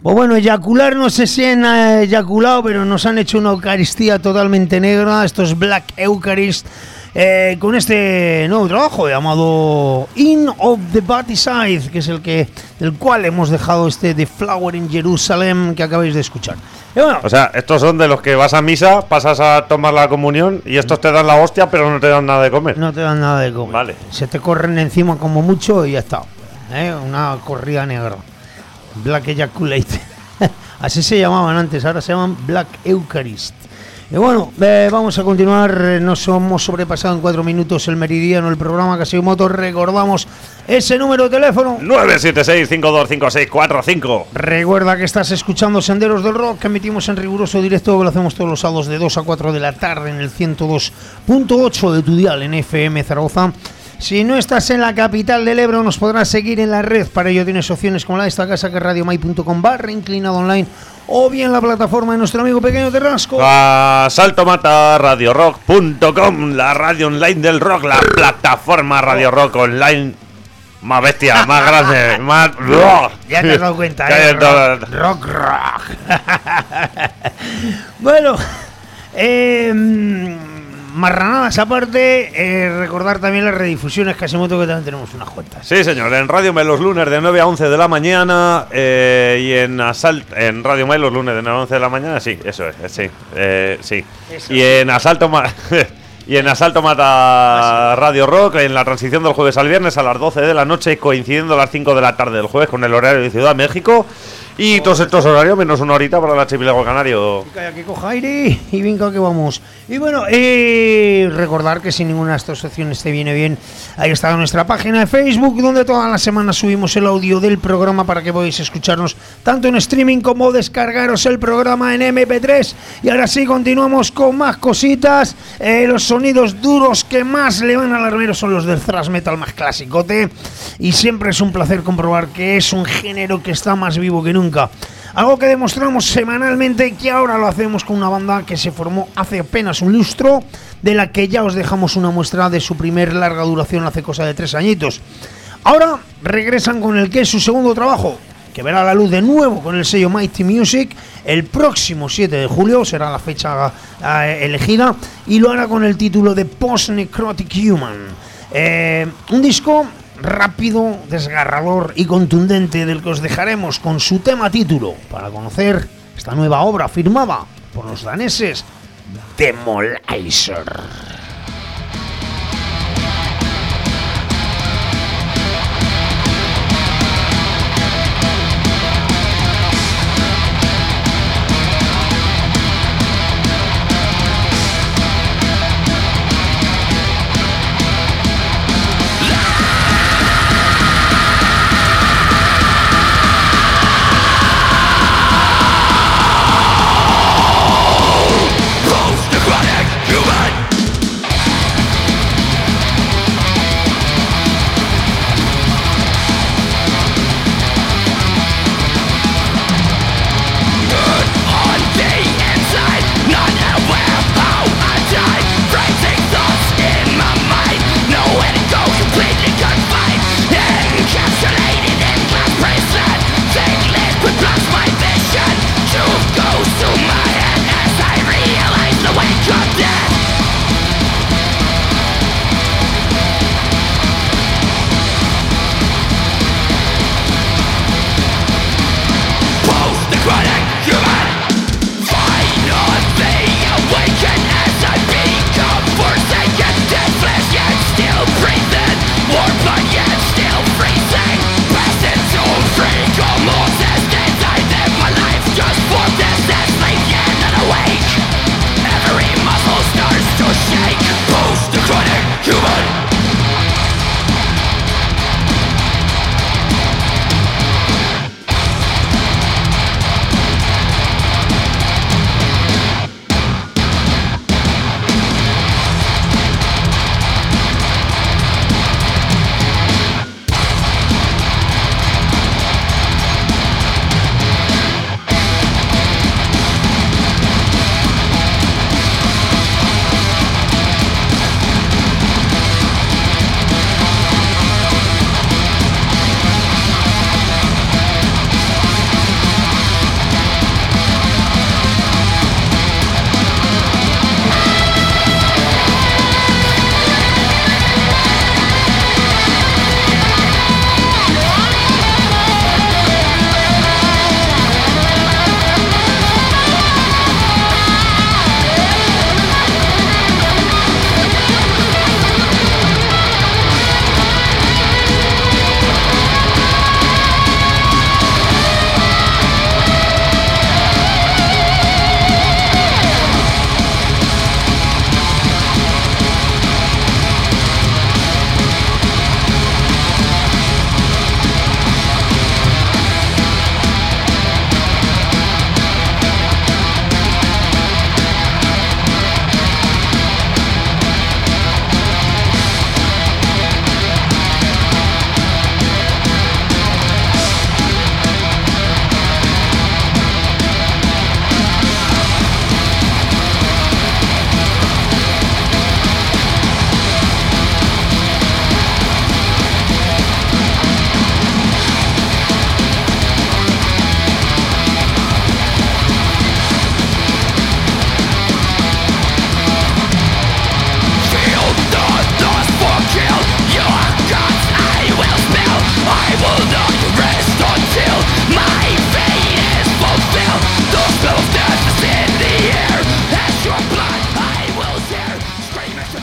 O bueno, eyacular, no sé si han eyaculado, pero nos han hecho una Eucaristía totalmente negra, estos Black Eucharist, con este nuevo trabajo llamado In of the Body Side, que es el cual hemos dejado The Flower in Jerusalem, que acabáis de escuchar. Y bueno, O sea, estos son de los que vas a misa, pasas a tomar la comunión y estos te dan la hostia, pero no te dan nada de comer. no te dan nada de comer. Vale. Se te corren encima como mucho y ya está. Una corrida negra. Black Ejaculate. Así se llamaban antes, ahora se llaman Black Eucharist. Y bueno, vamos a continuar. Nos hemos sobrepasado en 4 minutos el meridiano del programa Casio Motos. Recordamos ese número de teléfono: 976-525645. Recuerda que estás escuchando Senderos del Rock, que emitimos en riguroso directo, que lo hacemos todos los sábados de 2 a 4 de la tarde en el 102.8 de tu dial en FM Zaragoza. Si no estás en la capital del Ebro, nos podrás seguir en la red. Para ello tienes opciones como la de esta casa, que es radiomai.com/inclinado online, o bien la plataforma de nuestro amigo Pequeño Terrasco. Saltomata-radiorock.com, la radio online del rock, la plataforma Radio Rock online más bestia, más grande, más... Ya te has dado cuenta, rock. Bueno, marranadas aparte, recordar también las redifusiones Casimoto, que también tenemos unas cuentas. Sí, señor, en Radio Mai los lunes de 9 a 11 de la mañana, y en Radio Mai los lunes de 9 a 11 de la mañana, sí, eso es, sí, sí. Eso Y en Asalto Mata Radio Rock, en la transición del jueves al viernes a las 12 de la noche, coincidiendo a las 5 de la tarde del jueves con el horario de Ciudad de México. Y todos estos horarios menos una horita para el archipiélago canario. Que coja aire y venga que vamos. Y bueno, recordar que si ninguna de estas opciones te viene bien, ahí está nuestra página de Facebook, donde todas las semanas subimos el audio del programa para que podáis escucharnos tanto en streaming como descargaros el programa en MP3. Y ahora sí, continuamos con más cositas. Los sonidos duros que más le van al armero son los del thrash metal más clásicote. Y siempre es un placer comprobar que es un género que está más vivo que nunca. Algo que demostramos semanalmente, que ahora lo hacemos con una banda que se formó hace apenas un lustro, de la que ya os dejamos una muestra de su primer larga duración hace cosa de 3 añitos. Ahora regresan con el que es su segundo trabajo, que verá la luz de nuevo con el sello Mighty Music el próximo 7 de julio, será la fecha elegida, y lo hará con el título de Post Necrotic Human. Un disco rápido, desgarrador y contundente, del que os dejaremos con su tema título para conocer esta nueva obra firmada por los daneses Demolizer. Post-necrotic human.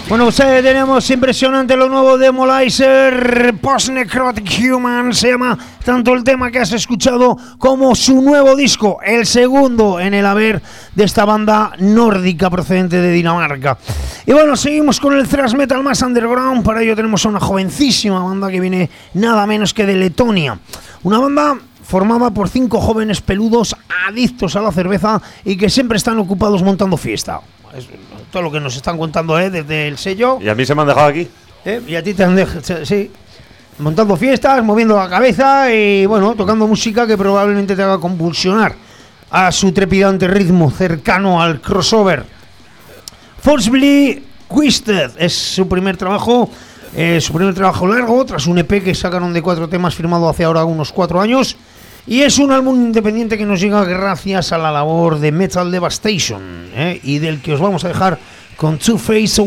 Bueno, ustedes tenemos impresionante lo nuevo de Demolizer, Post-Necrotic Human, se llama tanto el tema que has escuchado como su nuevo disco, el segundo en el haber de esta banda nórdica procedente de Dinamarca. Y bueno, seguimos con el thrash metal más underground. Para ello tenemos a una jovencísima banda que viene nada menos que de Letonia, una banda formada por 5 jóvenes peludos adictos a la cerveza y que siempre están ocupados montando fiesta. Es todo lo que nos están contando desde el sello. ¿Y a mí se me han dejado aquí? Y a ti te han dejado, sí, montando fiestas, moviendo la cabeza y bueno, tocando música que probablemente te haga convulsionar a su trepidante ritmo cercano al crossover. Forcibly Twisted es su primer trabajo largo, tras un EP que sacaron de 4 temas firmado hace ahora unos 4 años. Y es un álbum independiente que nos llega gracias a la labor de Metal Devastation, y del que os vamos a dejar con Two Face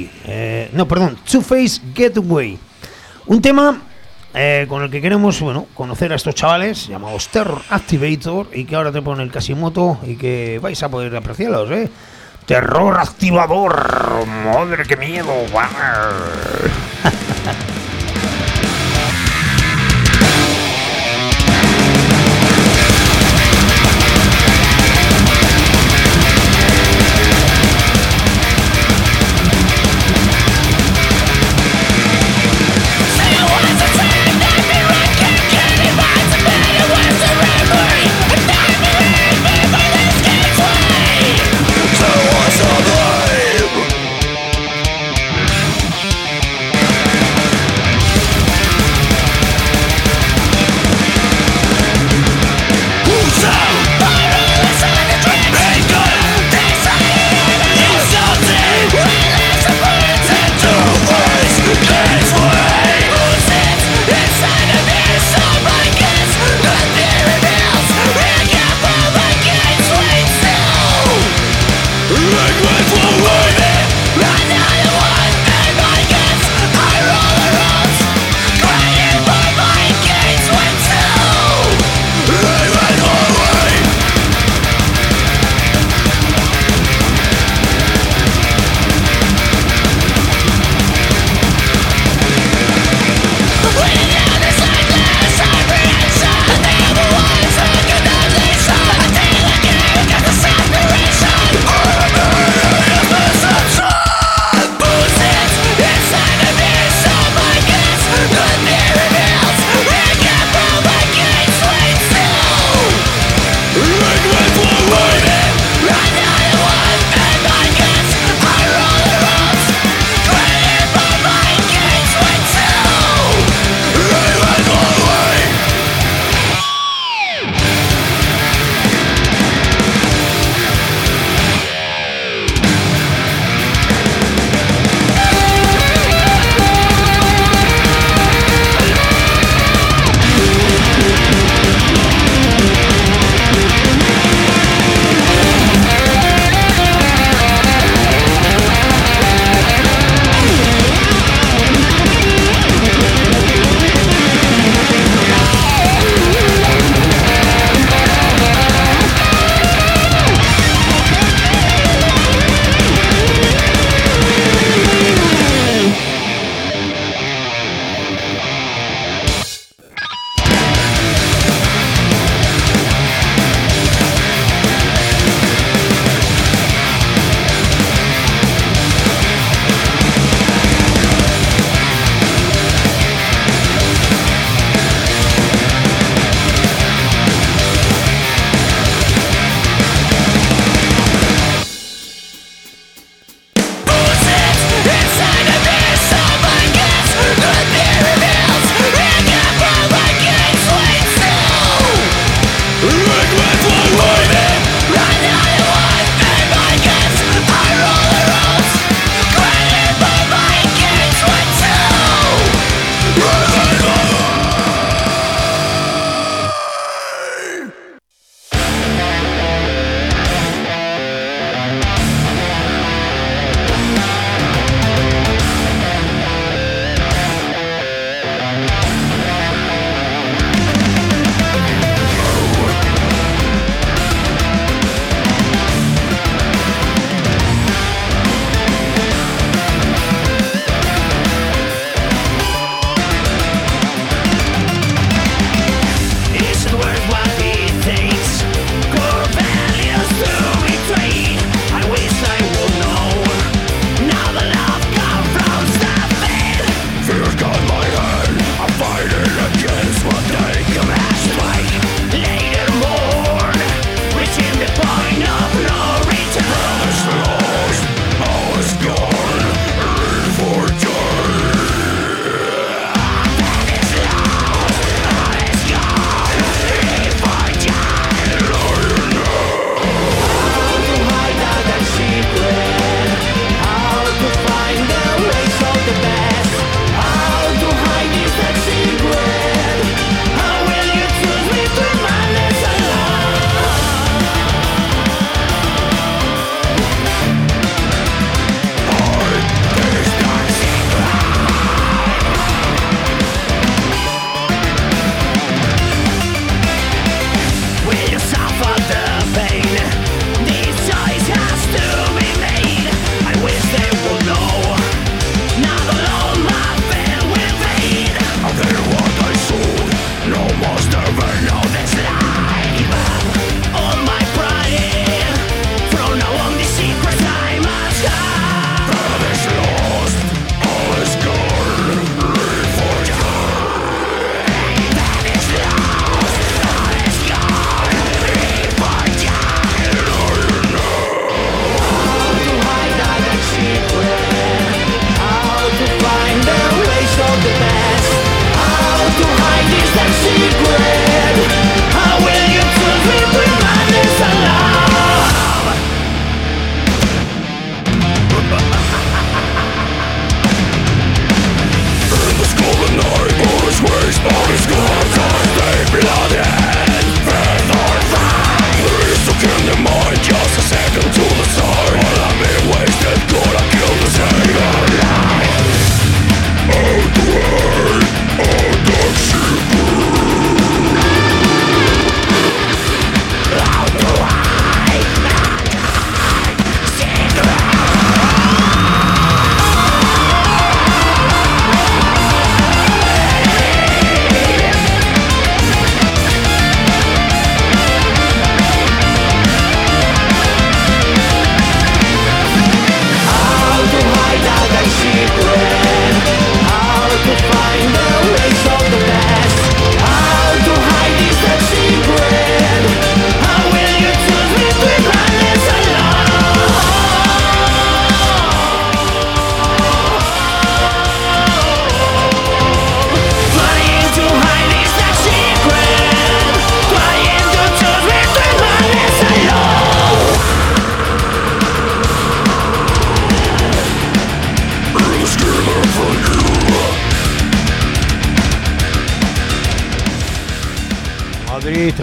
Getaway. Un tema con el que queremos, bueno, conocer a estos chavales llamados Terror Activator y que ahora te ponen el Casimoto y que vais a poder apreciarlos, Terror Activador, madre que miedo.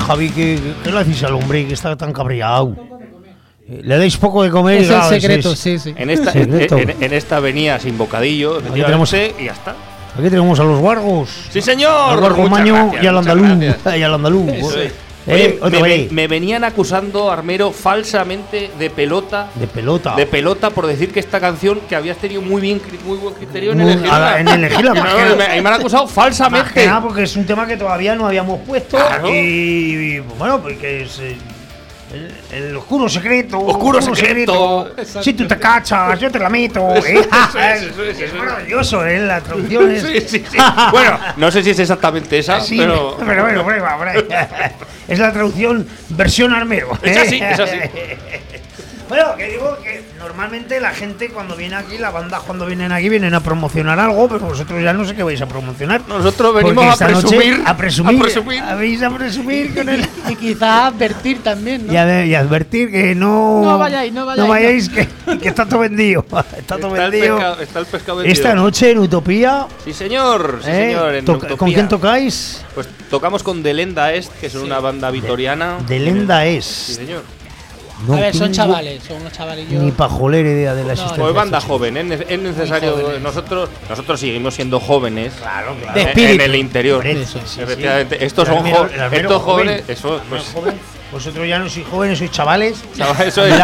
Javi, ¿qué le hacéis al hombre que está tan cabreado? Le dais poco de comer. Es el secreto, sí. En esta venía sin bocadillo, efectivamente, y ya está. Aquí tenemos a los Wargos. ¡Sí, señor! Al Wargomaño y al andaluz. Eso es. Me venían acusando, Armero, falsamente de pelota. De pelota por decir que esta canción, que habías tenido muy buen criterio en elegirla. Ahí me han acusado falsamente. Nada, porque es un tema que todavía no habíamos puesto. Claro. Y bueno, porque es el oscuro secreto. Oscuro secreto. Si tú te cachas, yo te la meto. Es maravilloso, la traducción es. Sí. Bueno, no sé si es exactamente esa, sí, pero bueno, prueba. Es la traducción versión Armero. Es así. Bueno, que digo que normalmente la gente cuando viene aquí, la banda cuando vienen aquí vienen a promocionar algo, pero vosotros ya no sé qué vais a promocionar. Nosotros venimos a presumir. Vais a presumir con el... Y quizás advertir también, ¿no? Y advertir que no vayáis que está todo vendido. Está el pescado vendido. Esta noche en Utopía. Sí, señor. En Utopía. ¿Con quién tocáis? Pues tocamos con Delenda Est, que son una banda vitoriana. Delenda Est. Sí, señor. No, a ver, son unos chavalillos. Ni pajolera idea de la existencia. Pues banda joven, es necesario. Nosotros seguimos siendo jóvenes. Claro. De espíritu. En el interior. Efectivamente. Sí. Estos jóvenes. Eso, pues. Vosotros ya no sois jóvenes, sois chavales. Eso es.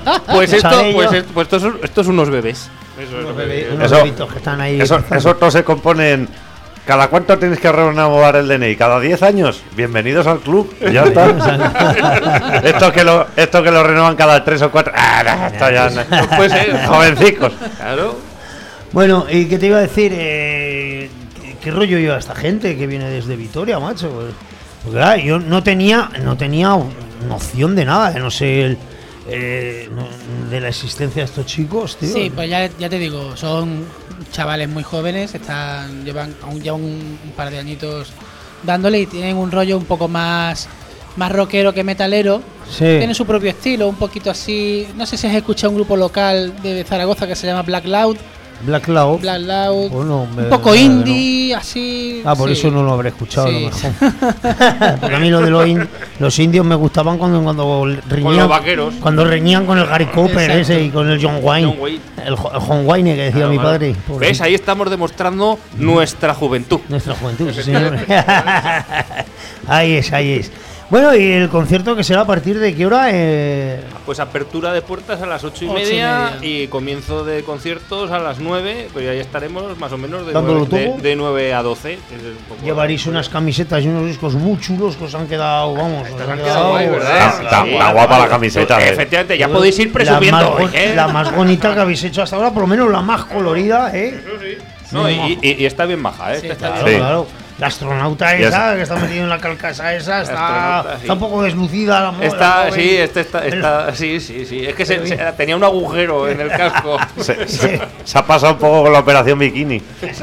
Estos son unos bebés. Unos bebitos que están ahí. Esos todos se componen. ¿Cada cuánto tienes que renovar el DNI? ¿Cada 10 años? Bienvenidos al club. Ya está. Esto que lo renuevan cada 3 o 4. Esto ya no puede ser. Jovencicos. Claro. Bueno, ¿y qué te iba a decir? ¿Qué rollo lleva esta gente que viene desde Vitoria, macho? Porque claro, yo no tenía noción de nada, no sé de la existencia de estos chicos, tío. Sí, pues ya te digo, son chavales muy jóvenes, llevan ya un par de añitos dándole y tienen un rollo un poco más rockero que metalero. Sí. Tienen su propio estilo, un poquito así. No sé si has escuchado un grupo local de Zaragoza que se llama Black Loud. Bueno, un poco indie, así. Por eso no lo habré escuchado, sí. a lo mejor. Porque a mí lo de los indios me gustaban cuando reñían. Con los vaqueros. Cuando reñían con el Gary Cooper ese y con el John Wayne. El John Wayne que decía mi padre. ¿Ves? Ahí estamos demostrando nuestra juventud. Sí, señor. Ahí es. Bueno, ¿y el concierto que será a partir de qué hora? Pues apertura de puertas a las 8:30 y comienzo de conciertos a las 9, pues ahí estaremos más o menos de 9 a 12. Llevaréis unas camisetas y unos discos muy chulos que os han quedado, vamos. Está guapa la camiseta. Efectivamente, ya podéis ir presumiendo. La más bonita que habéis hecho hasta ahora, por lo menos la más colorida, Eso sí. No, y está bien baja, Sí, claro. La astronauta esa, que está metida en la carcasa esa, está un poco deslucida. Sí. Es que tenía un agujero en el casco. Se ha pasado un poco con la operación bikini.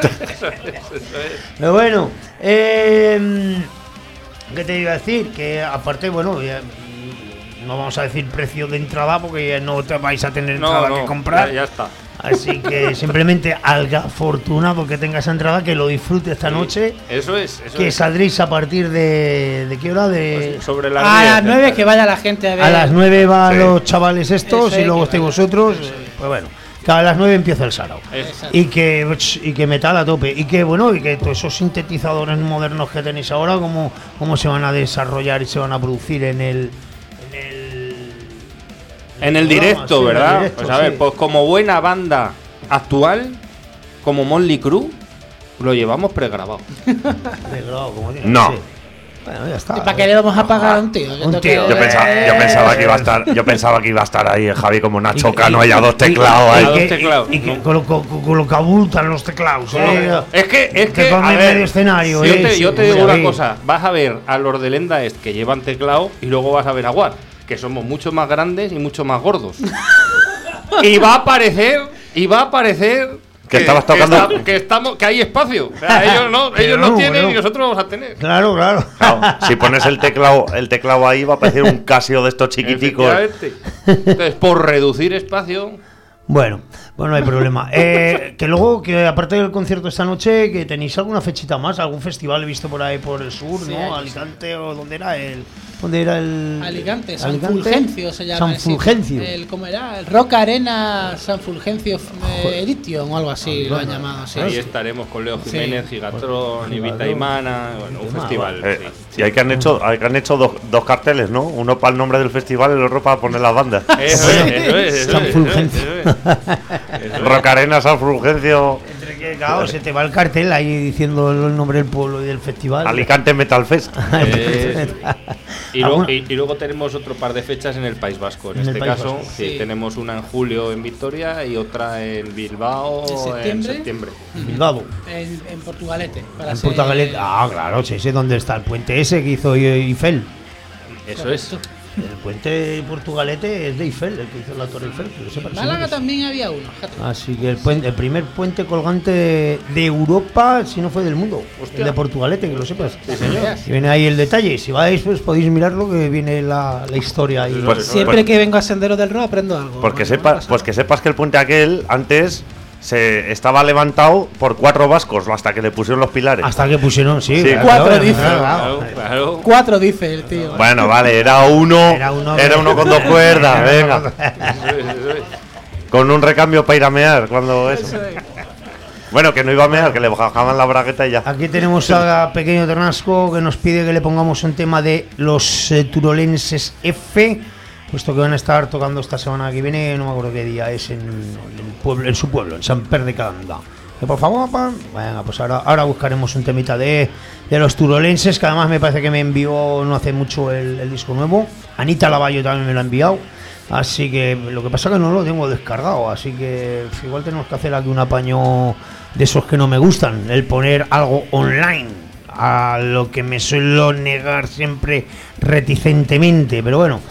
Pero bueno, ¿qué te iba a decir? Que aparte, bueno, no vamos a decir precio de entrada porque no te vais a tener nada que comprar. Ya está. Así que simplemente al afortunado que tenga esa entrada, que lo disfrute esta noche. Eso es. Saldréis a partir de ¿qué hora? Pues sobre las 10. A las 9 que vaya la gente a ver. A las 9 van los chavales estos y luego estáis vosotros. Pues bueno, que a las 9 empieza el sarao. Y que metal a tope. Y que bueno, y que todos esos sintetizadores modernos que tenéis ahora, cómo se van a desarrollar y se van a producir en el directo, ¿verdad? Directo, pues a ver, pues como buena banda actual, como Motley Crue, lo llevamos pregrabado. No. Bueno, ya está. ¿Y para qué le vamos a pagar a un tío? Yo pensaba que iba a estar ahí Javi como Nacho Cano y a dos teclados ahí. Y con lo que abultan los teclados. Es que a ver, medio escenario. Yo te digo una cosa, vas a ver a los de Lenda Est que llevan teclado y luego vas a ver a War, que somos mucho más grandes y mucho más gordos. y va a parecer que estabas tocando que hay espacio. O sea, ellos no tienen y nosotros vamos a tener. Claro. Si pones el teclado ahí va a parecer un Casio de estos chiquiticos. Entonces, por reducir espacio. Bueno, no hay problema. Que luego, que aparte del concierto esta noche, que tenéis alguna fechita más, algún festival visto por ahí por el sur, sí, ¿no? Alicante o donde era ¿Dónde era el...? Alicante, San Fulgencio se llama. San Fulgencio. ¿Cómo era? El Rock Arena San Fulgencio Edition o algo así lo han llamado. Sí. Ahí estaremos con Leo Jiménez, Gigatron, Ibita y Mana, bueno, un festival. Sí, hay que han hecho dos carteles, ¿no? Uno para el nombre del festival y el otro para poner las bandas. Eso es. San Fulgencio. Rock Arena San Fulgencio. Entre que, claro, se te va el cartel ahí diciendo el nombre del pueblo y del festival. Alicante Metal Fest. Y luego tenemos otro par de fechas en el País Vasco. En este caso, sí, tenemos una en julio en Vitoria y otra en Bilbao en septiembre. Bilbao. En Portugalete. Portugalete. Claro, sí, sé dónde está el puente ese que hizo Eiffel. Eso es. El puente Portugalete es de Eiffel, el que hizo la Torre Eiffel. En Málaga también había uno. Así que el primer puente colgante de Europa, si no fue del mundo. Hostia. El de Portugalete, que lo sepas. Sí, señor. Y viene ahí el detalle. Si vais, pues podéis mirarlo, que viene la historia ahí. Siempre que vengo a Sendero del Ro aprendo algo. Porque que sepas que el puente aquel antes se estaba levantado por 4 vascos hasta que le pusieron los pilares. Hasta que pusieron, sí. 4 dice. Claro. 4 dice el tío. Bueno, vale, era uno con 2 cuerdas, venga. Con un recambio para ir a mear cuando eso. Bueno, que no iba a mear, que le bajaban la bragueta y ya. Aquí tenemos a Pequeño Ternasco que nos pide que le pongamos un tema de los turolenses F, puesto que van a estar tocando esta semana que viene, no me acuerdo qué día es, en su pueblo, en Sant Pere de Calanda. Que por favor, venga, pues ahora buscaremos un temita de los turolenses, que además me parece que me envió no hace mucho el disco nuevo. Anita Lavallo también me lo ha enviado. Así que lo que pasa es que no lo tengo descargado, así que igual tenemos que hacer aquí un apaño de esos que no me gustan, el poner algo online, a lo que me suelo negar siempre reticentemente, pero bueno.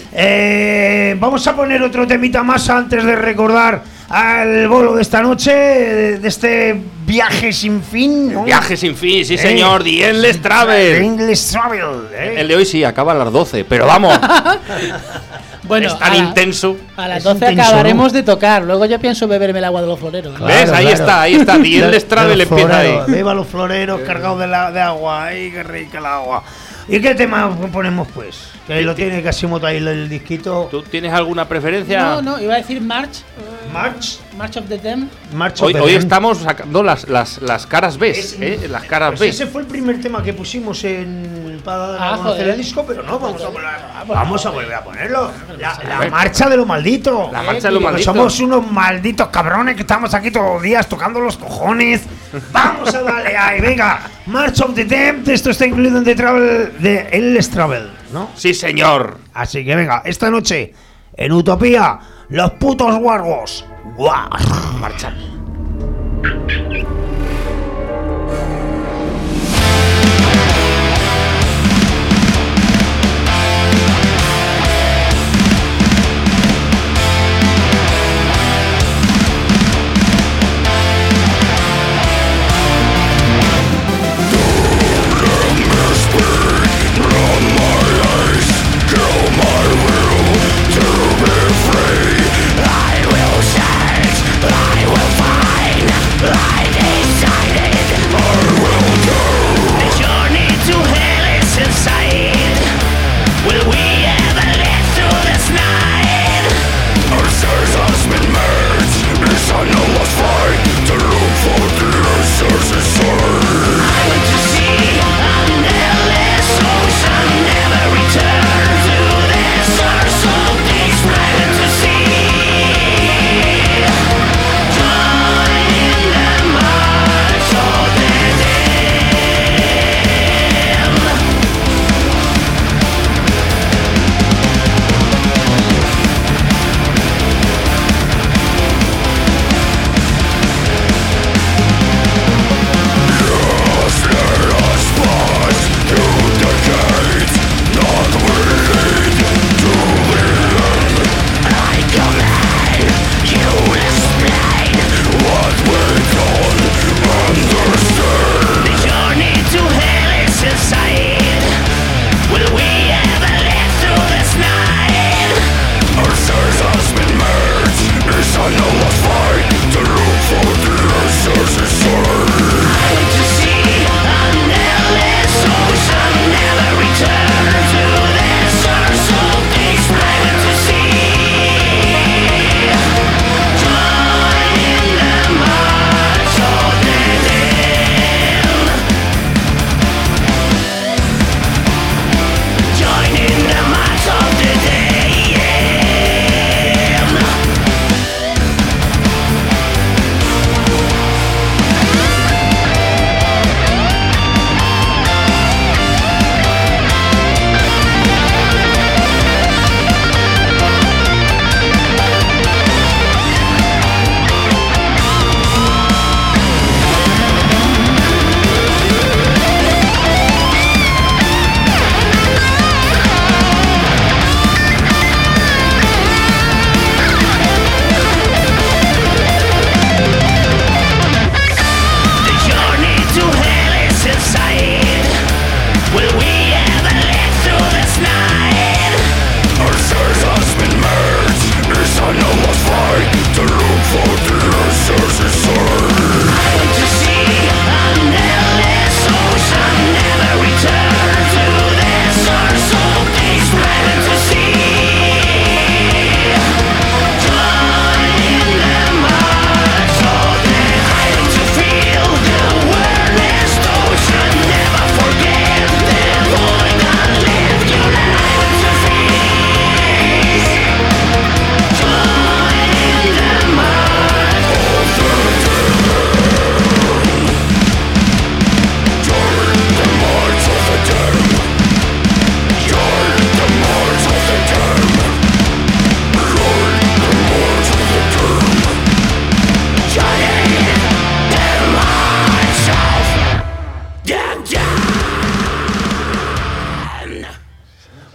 Vamos a poner otro temita más antes de recordar al bolo de esta noche, de este viaje sin fin, ¿no? Viaje sin fin, sí señor, The Endless Travel. The Endless Travel. El de hoy sí acaba a las 12, pero vamos. Bueno, es tan intenso. A las 12 intenso, acabaremos, ¿no?, de tocar. Luego yo pienso beberme el agua de los floreros. Claro, ¿ves? Ahí está. The Endless Travel empieza ahí. Beba los floreros cargados de agua. ¡Ay, qué rica el agua! ¿Y qué tema ponemos, pues? Que lo tiene Casimoto ahí el disquito. ¿Tú tienes alguna preferencia? No, iba a decir March of the Dam. Hoy estamos sacando las caras B, las caras pues B. Ese fue el primer tema que pusimos para conocer el disco, pero no, vamos a volver a ponerlo. La marcha de lo maldito. La marcha de lo maldito. Somos unos malditos cabrones que estamos aquí todos los días tocando los cojones. Vamos a darle ahí, venga. March of the Damned, esto está incluido en The Travel, de Endless Travel, ¿no? Sí, señor. Así que venga, esta noche en Utopía, los putos guargos. ¡Guau! Marcha. I will find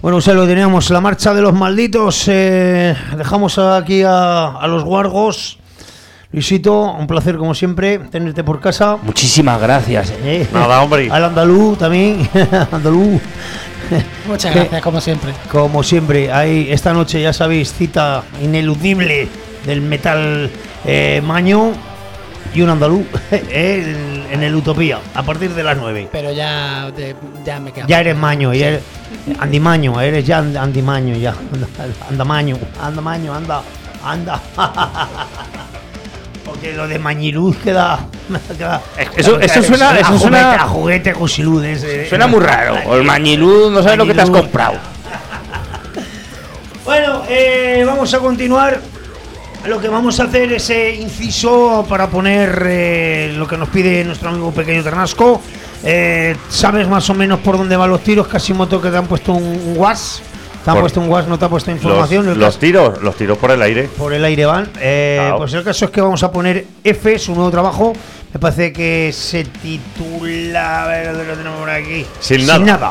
Bueno, se lo teníamos, la marcha de los malditos. Dejamos aquí a los guargos. Luisito, un placer como siempre tenerte por casa. Muchísimas gracias. Nada, hombre. Al andaluz también. Andaluz. Muchas gracias, como siempre. Como siempre, ahí esta noche ya sabéis, cita ineludible del metal maño y un andaluz en el Utopía a partir de las 9. Pero ya me quedo. Ya eres maño, ya eres andimaño, eres ya andimaño, ya. Anda. Porque lo de mañiluz queda eso suena a juguete cosilud. Suena muy raro. O el mañiluz, no sabes lo que te has comprado. Bueno, vamos a continuar. Lo que vamos a hacer es inciso para poner lo que nos pide nuestro amigo Pequeño Ternasco. ¿Sabes más o menos por dónde van los tiros? Casimoto, que te han puesto un WhatsApp. ¿Te han puesto un WhatsApp? ¿No te ha puesto información? Los tiros por el aire. Por el aire van. Claro. Pues el caso es que vamos a poner F, su nuevo trabajo. Me parece que se titula. A ver, lo tenemos por aquí. Sin nada.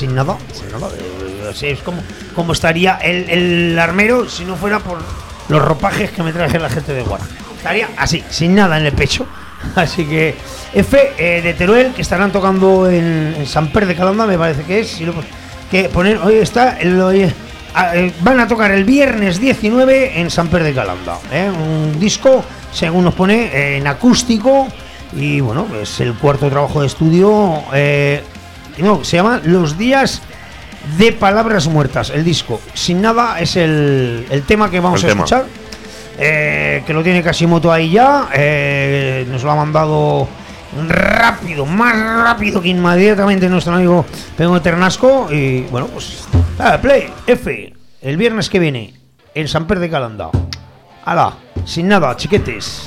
Es como estaría el armero si no fuera por los ropajes que me traje la gente de Guarda. Estaría así, sin nada en el pecho. Así que F de Teruel, que estarán tocando en Sant Pere de Calanda, me parece que es. Que poner, hoy está, van a tocar el viernes 19 en Sant Pere de Calanda. Un disco, según nos pone, en acústico. Y bueno, es el cuarto trabajo de estudio. Se llama Los Días de Palabras Muertas, el disco. Sin nada es el tema que vamos a escuchar. Que lo tiene Casimoto ahí ya. Nos lo ha mandado rápido, más rápido que inmediatamente nuestro amigo Pequeño Ternasco. Y bueno, pues play F el viernes que viene en Sant Pere de Calanda. Ala, sin nada, chiquetes.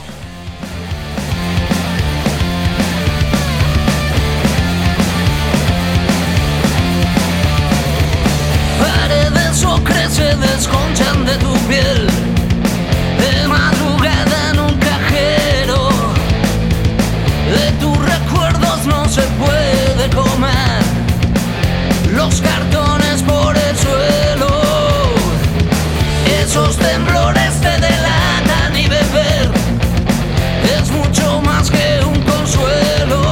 Paredes ocres se desconchan de tu piel. De madrugada en un cajero. De tus recuerdos no se puede comer. Los cartones por el suelo. Esos temblores te delatan y beber es mucho más que un consuelo.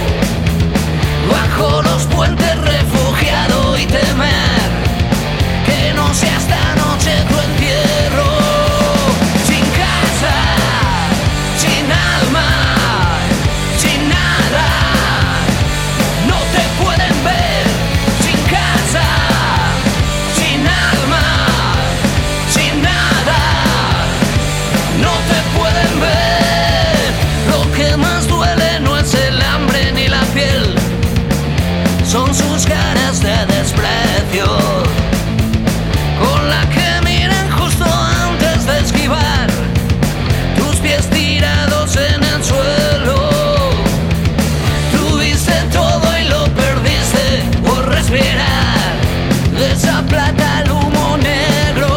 Bajo los puentes refugiado y temer que no sea esta noche tu entierro. Sin casa, sin alma, sin nada, no te pueden ver. Sin casa, sin alma, sin nada, no te pueden ver. Lo que más duele no es el hambre ni la piel, son sus caras de desprecio, con la que miran justo antes de esquivar tus pies tirados en el suelo. Tuviste todo y lo perdiste por respirar de esa plata al humo negro.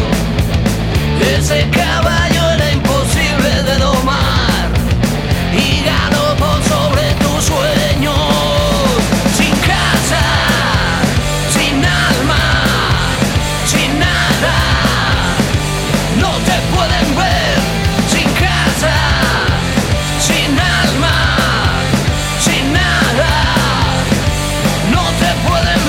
Ese caballo era imposible de domar y galopó sobre tus sueños. Sin casa, sin alma, sin nada, no te pueden ver. Sin casa, sin alma, sin nada, no te pueden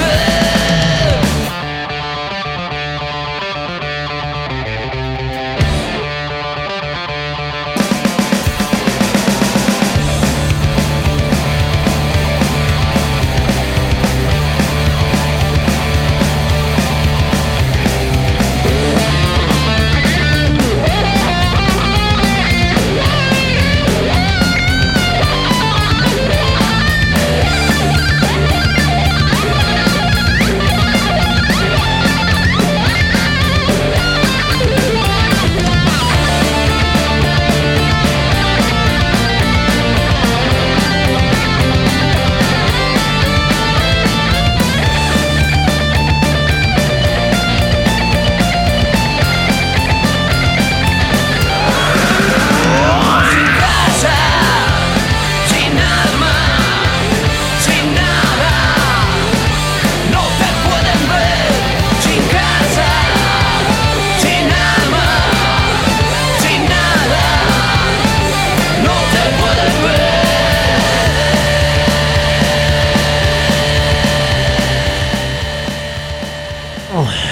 ver.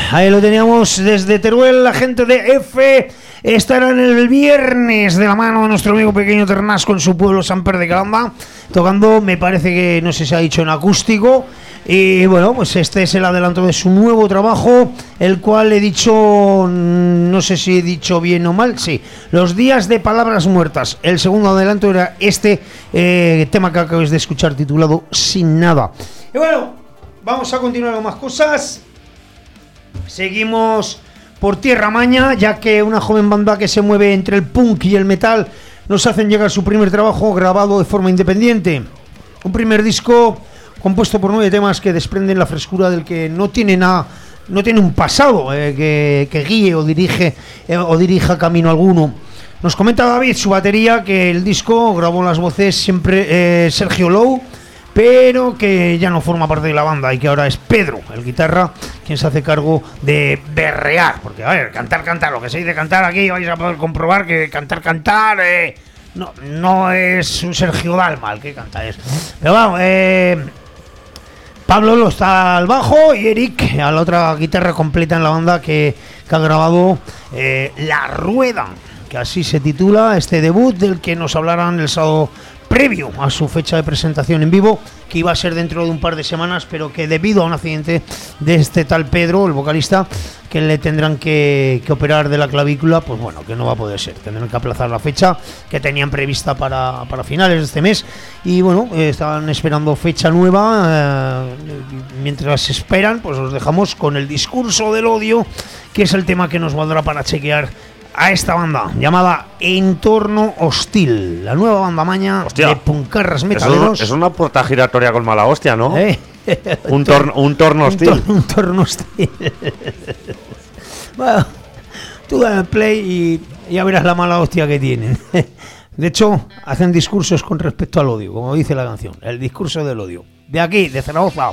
ahí lo teníamos desde Teruel. La gente de F estarán el viernes de la mano de nuestro amigo Pequeño Ternasco en su pueblo Samper de Calamba, tocando, me parece que no sé si ha dicho en acústico. Y bueno, pues este es el adelanto de su nuevo trabajo, el cual he dicho, no sé si he dicho bien o mal, sí, Los días de palabras muertas. El segundo adelanto era este tema que acabáis de escuchar titulado Sin nada. Y bueno, vamos a continuar con más cosas. Seguimos por Tierra Maña, ya que una joven banda que se mueve entre el punk y el metal nos hacen llegar su primer trabajo grabado de forma independiente. Un primer disco compuesto por 9 temas que desprenden la frescura del que no tiene un pasado que guíe o dirija camino alguno. Nos comenta David, su batería, que el disco grabó las voces siempre Sergio Lou, pero que ya no forma parte de la banda y que ahora es Pedro, el guitarra, quien se hace cargo de berrear. Porque, a ver, cantar, lo que se dice cantar aquí, vais a poder comprobar que cantar, no es un Sergio Dalma el que canta eso. Pero vamos, Pablo lo está al bajo y Eric a la otra guitarra completa en la banda que ha grabado La Rueda, que así se titula este debut del que nos hablarán el sábado previo a su fecha de presentación en vivo, que iba a ser dentro de un par de semanas, pero que debido a un accidente de este tal Pedro, el vocalista, que le tendrán que operar de la clavícula, pues bueno, que no va a poder ser. Tendrán que aplazar la fecha que tenían prevista para finales de este mes. Y bueno, estaban esperando fecha nueva. Mientras esperan, pues os dejamos con El discurso del odio, que es el tema que nos valdrá para chequear a esta banda llamada Entorno Hostil, la nueva banda maña. Hostia, de puncarras metaleros. Es una puerta giratoria con mala hostia, ¿no? Un torno hostil. Un torno hostil. Bueno, tú dale play y ya verás la mala hostia que tienen. De hecho, hacen discursos con respecto al odio, como dice la canción, el discurso del odio. De aquí, de Zaragoza,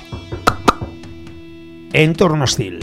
Entorno Hostil.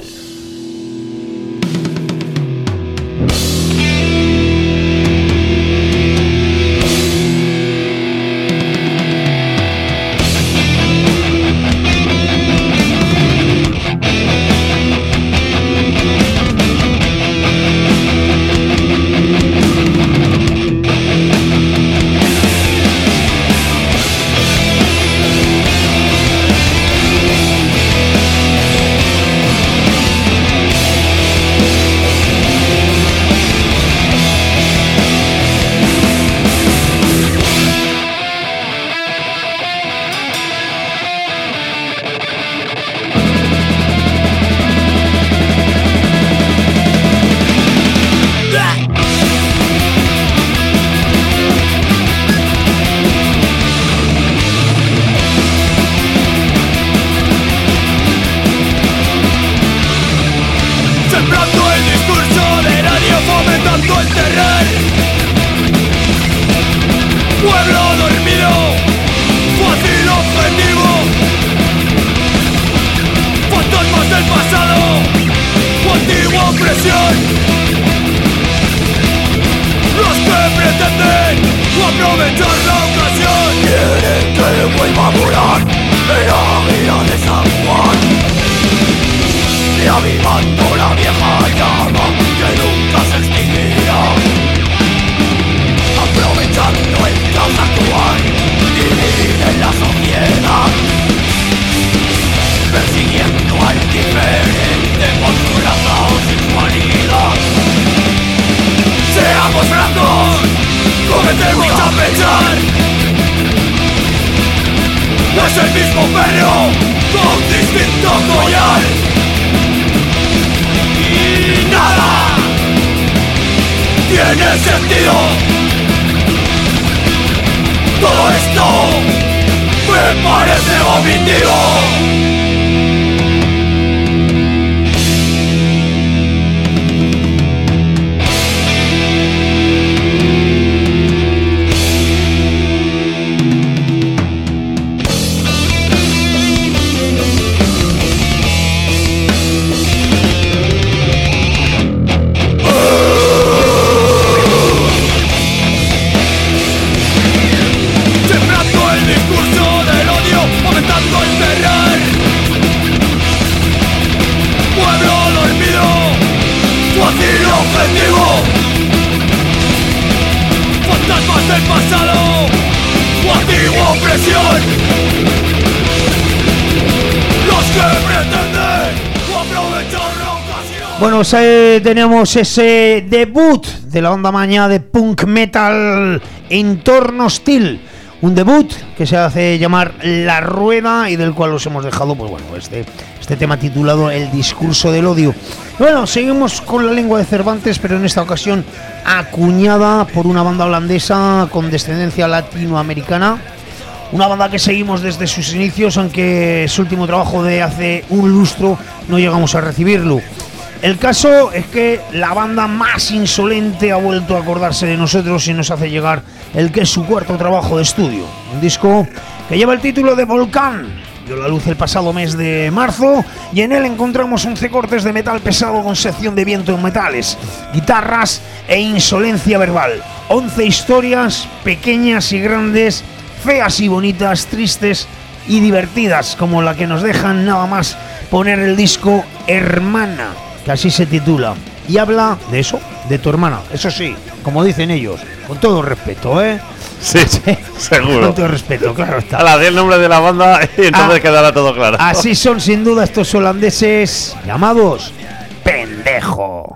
Sembrando el discurso del odio, fomentando el terror. Bueno, tenemos ese debut de la banda mañana de punk metal Entorno Hostil. Un debut que se hace llamar La Rueda y del cual os hemos dejado, pues bueno, este tema titulado El Discurso del Odio. Bueno, seguimos con la lengua de Cervantes, pero en esta ocasión acuñada por una banda holandesa con descendencia latinoamericana. Una banda que seguimos desde sus inicios, aunque su último trabajo de hace un lustro no llegamos a recibirlo. El caso es que la banda más insolente ha vuelto a acordarse de nosotros y nos hace llegar el que es su cuarto trabajo de estudio. Un disco que lleva el título de Volcán. Dio la luz el pasado mes de marzo y en él encontramos 11 cortes de metal pesado con sección de viento en metales, guitarras e insolencia verbal. 11 historias pequeñas y grandes, feas y bonitas, tristes y divertidas, como la que nos dejan nada más poner el disco Hermana, que así se titula, y habla de eso, de tu hermana, eso sí, como dicen ellos, con todo respeto, ¿eh? Sí, seguro. Con todo respeto, claro está. A la del nombre de la banda y entonces quedará todo claro. Así son sin duda estos holandeses llamados Pendejo.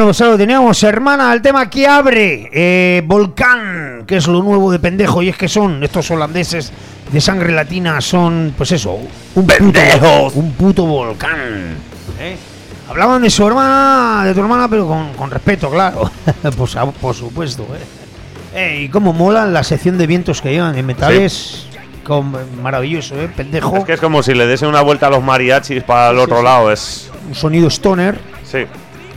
Bueno, pues lo teníamos, hermana, el tema que abre Volcán, que es lo nuevo de Pendejo, y es que son estos holandeses de sangre latina, son, pues eso, un puto volcán. Hablaban de su hermana, de tu hermana, pero con respeto, claro. Pues, por supuesto. Y cómo mola la sección de vientos que llevan en metales. Sí. Maravilloso, Pendejo. Es que es como si le diese una vuelta a los mariachis para el otro lado. Es un sonido stoner. Sí.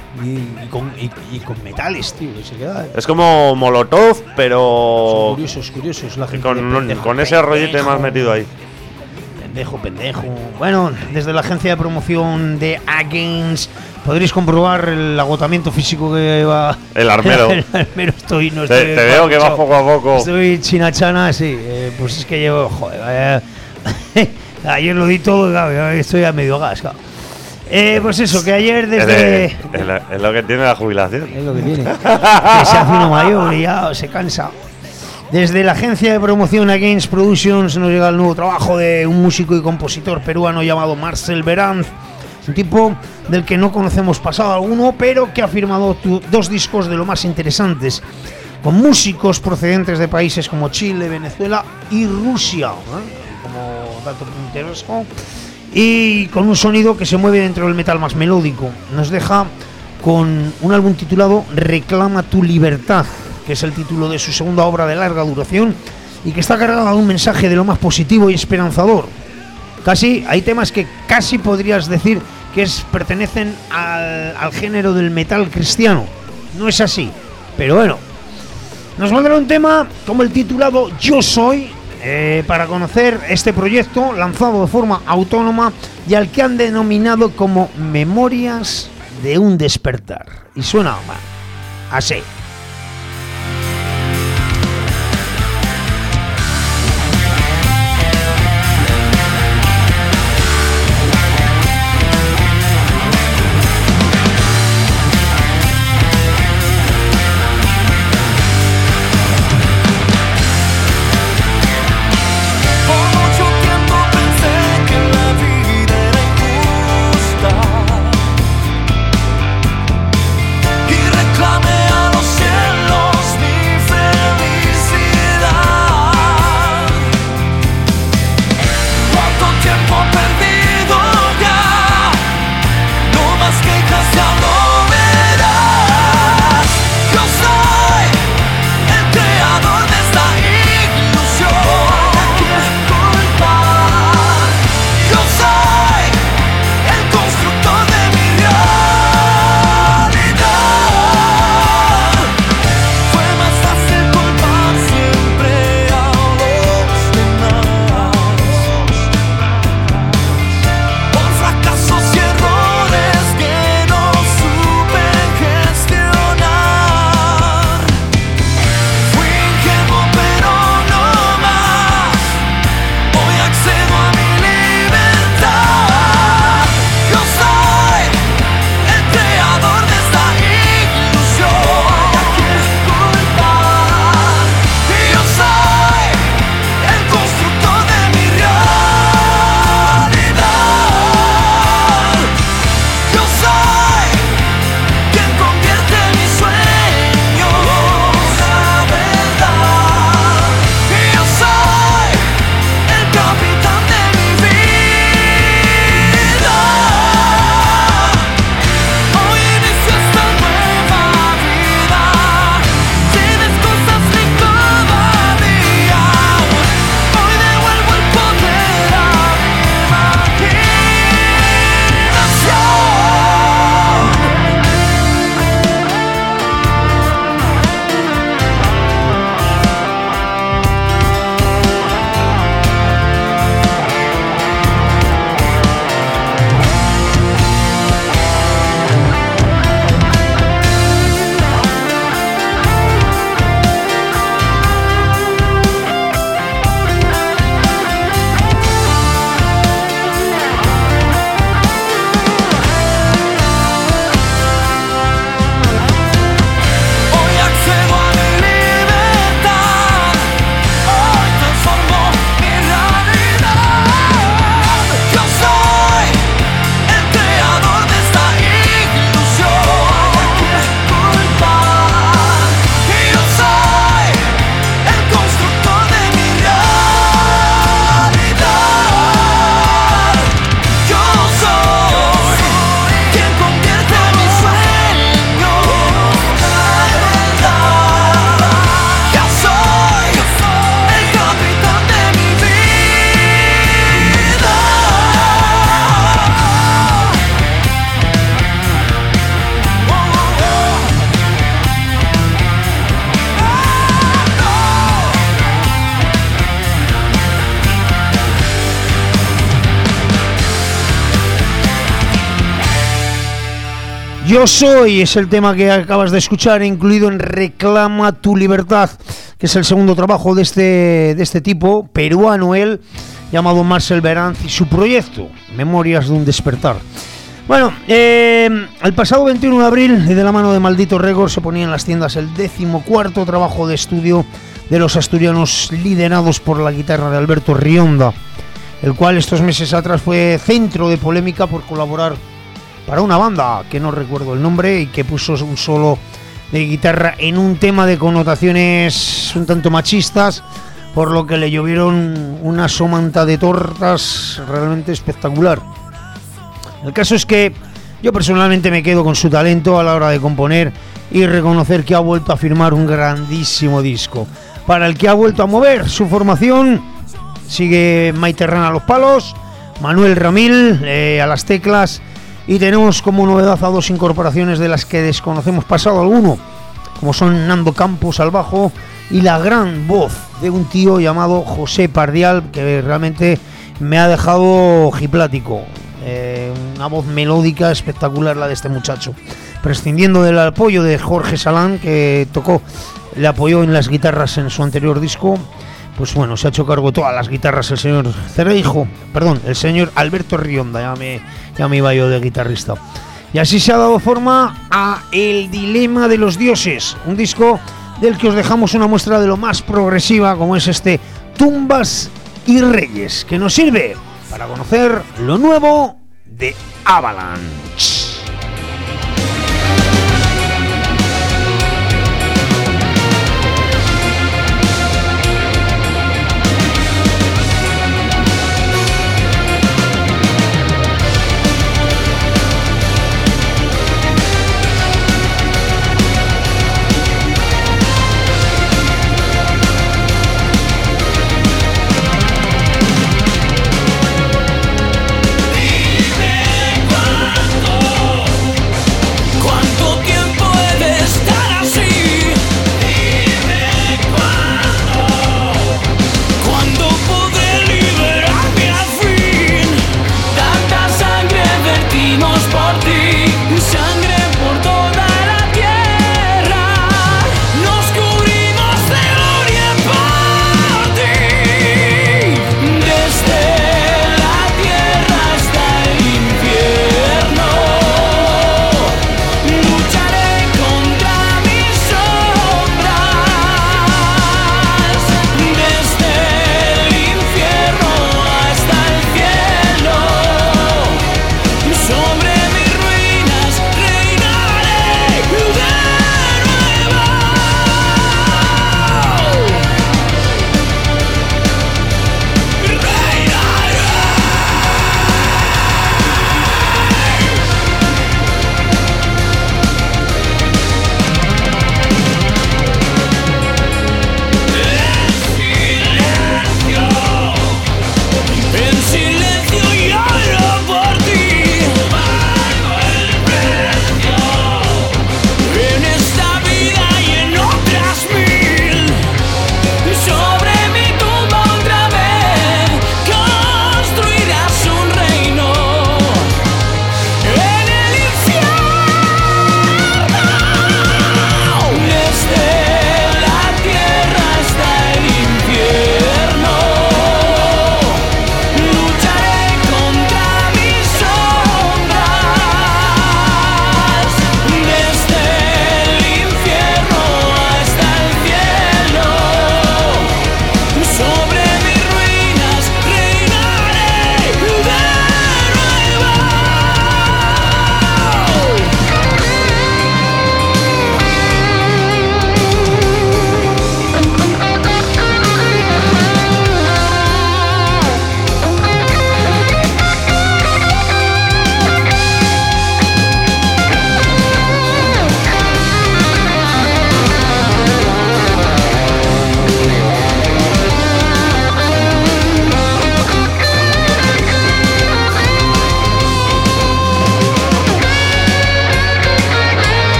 Y con metales, tío. Que se queda. Es como Molotov, pero. Son curiosos. La gente con ese rollete más metido ahí. Pendejo. Bueno, desde la agencia de promoción de Against podréis comprobar el agotamiento físico que va. El armero. Estoy te veo que va poco a poco. Estoy chinachana, sí. Pues es que llevo. Joder, ayer lo di todo, claro, estoy a medio gas, claro. Pues eso, que ayer desde. Es lo que tiene la jubilación. Es lo que tiene. Que se hace uno mayor y ya se cansa. Desde la agencia de promoción Against Productions nos llega el nuevo trabajo de un músico y compositor peruano llamado Marcel Beranz, un tipo del que no conocemos pasado alguno, pero que ha firmado 2 discos de lo más interesantes, con músicos procedentes de países como Chile, Venezuela y Rusia, como dato punteresco, y con un sonido que se mueve dentro del metal más melódico. Nos deja con un álbum titulado Reclama tu libertad, que es el título de su segunda obra de larga duración y que está cargado de un mensaje de lo más positivo y esperanzador. Hay temas que casi podrías decir que pertenecen al género del metal cristiano. No es así, pero bueno. Nos mandará un tema como el titulado Yo Soy, para conocer este proyecto lanzado de forma autónoma y al que han denominado como Memorias de un Despertar. Y suena así. Reclame a los Yo Soy es el tema que acabas de escuchar, incluido en Reclama tu Libertad, que es el segundo trabajo de este tipo, peruano él, llamado Marcel Beranz, y su proyecto, Memorias de un Despertar. Bueno, el pasado 21 de abril, y de la mano de Maldito Records, se ponía en las tiendas el 14º trabajo de estudio de los asturianos, liderados por la guitarra de Alberto Rionda, el cual estos meses atrás fue centro de polémica por colaborar para una banda que no recuerdo el nombre y que puso un solo de guitarra en un tema de connotaciones un tanto machistas, por lo que le llovieron una somanta de tortas realmente espectacular. El caso es que yo personalmente me quedo con su talento a la hora de componer y reconocer que ha vuelto a firmar un grandísimo disco, para el que ha vuelto a mover su formación. Sigue Maiterrana a los palos, Manuel Ramil a las teclas, y tenemos como novedad a dos incorporaciones de las que desconocemos pasado alguno, como son Nando Campos al bajo y la gran voz de un tío llamado José Pardial, que realmente me ha dejado ojiplático. Una voz melódica espectacular la de este muchacho, prescindiendo del apoyo de Jorge Salán, que le apoyó en las guitarras en su anterior disco. Pues bueno, se ha hecho cargo de todas las guitarras el señor el señor Alberto Rionda, ya me iba yo de guitarrista. Y así se ha dado forma a El Dilema de los Dioses, un disco del que os dejamos una muestra de lo más progresiva, como es este Tumbas y Reyes, que nos sirve para conocer lo nuevo de Avalanche. Dime cuánto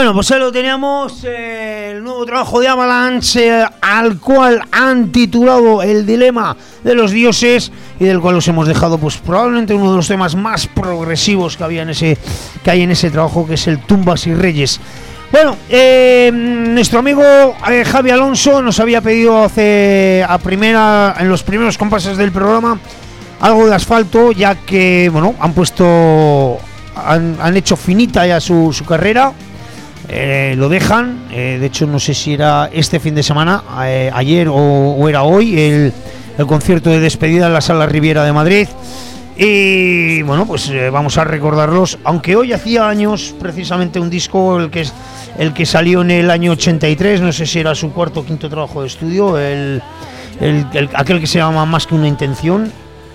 Bueno, pues ahí lo teníamos, el nuevo trabajo de Avalanche, al cual han titulado El dilema de los dioses, y del cual os hemos dejado pues probablemente uno de los temas más progresivos que hay en ese trabajo, que es el Tumbas y Reyes. Bueno, nuestro amigo Javi Alonso nos había pedido en los primeros compases del programa algo de Asfalto, ya que bueno, han hecho finita ya su carrera. Lo dejan, de hecho no sé si era este fin de semana, ayer o era hoy, el concierto de despedida en la Sala Riviera de Madrid. Y bueno, pues vamos a recordarlos, aunque hoy hacía años precisamente un disco, el que salió en el año 83, no sé si era su cuarto o quinto trabajo de estudio, aquel que se llama Más que una intención.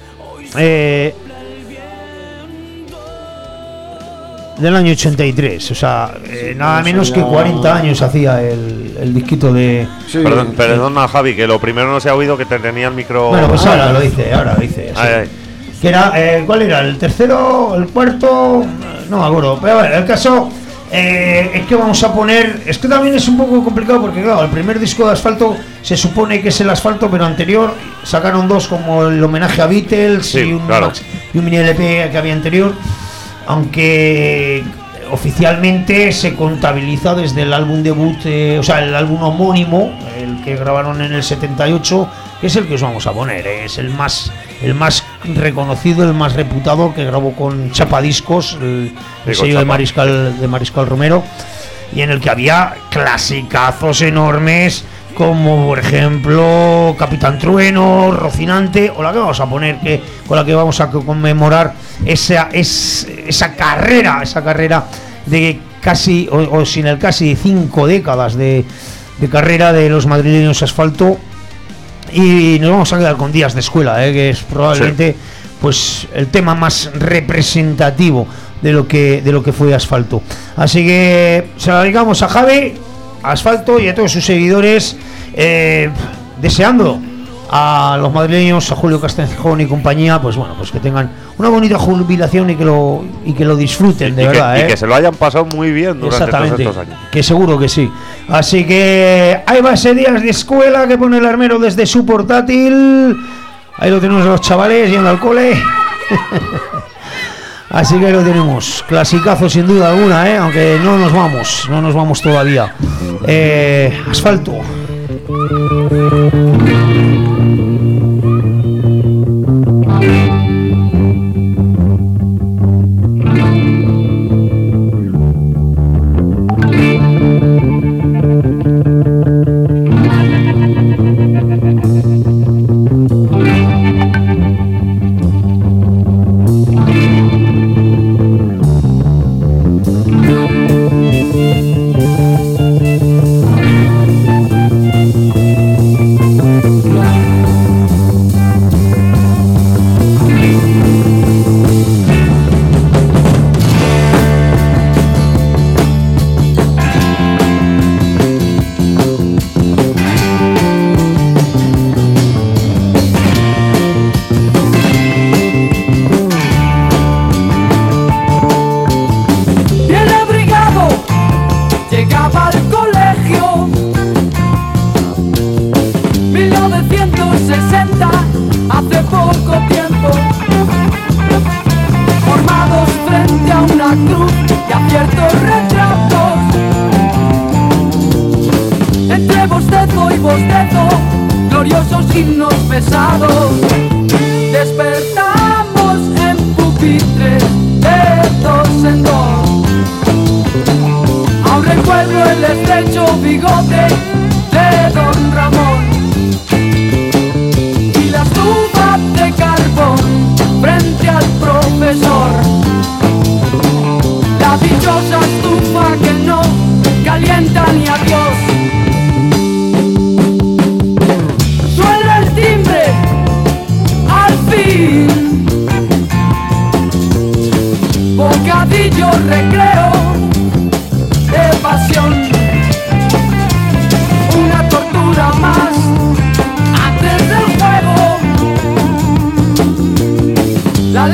Del año 83, o sea, nada menos que 40 años hacía el disquito de... Sí, perdona Javi, que lo primero no se ha oído, que te tenía el micro... Bueno, pues ahora lo dice. Sí. Que era, ¿cuál era? ¿El tercero? ¿El cuarto? No me acuerdo, pero bueno, el caso es que vamos a poner... Es que también es un poco complicado porque claro, el primer disco de Asfalto se supone que es el Asfalto, pero anterior sacaron dos, como el homenaje a Beatles, sí, y un mini LP que había anterior. Aunque oficialmente se contabiliza desde el álbum debut, el álbum homónimo, el que grabaron en el 78, que es el que os vamos a poner, es el más reconocido, el más reputado, que grabó con Chapadiscos, el sello de Mariscal Romero, y en el que había clasicazos enormes, como por ejemplo Capitán Trueno, Rocinante, o la que vamos a poner, con la que vamos a conmemorar esa carrera de casi, o sin el casi 5 décadas de carrera de los madrileños Asfalto. Y nos vamos a quedar con Días de Escuela, que es probablemente pues el tema más representativo de lo que fue Asfalto. Así que se lo dedicamos a Javi, a Asfalto y a todos sus seguidores, deseando a los madrileños, a Julio Castejón y compañía, pues bueno, pues que tengan una bonita jubilación y que lo disfruten de verdad, y que se lo hayan pasado muy bien durante todos estos años. Que seguro que sí. Así que ahí va ese Días de Escuela que pone el armero desde su portátil. Ahí lo tenemos los chavales yendo al cole. Así que ahí lo tenemos, clasicazo sin duda alguna, aunque no nos vamos todavía. Asfalto.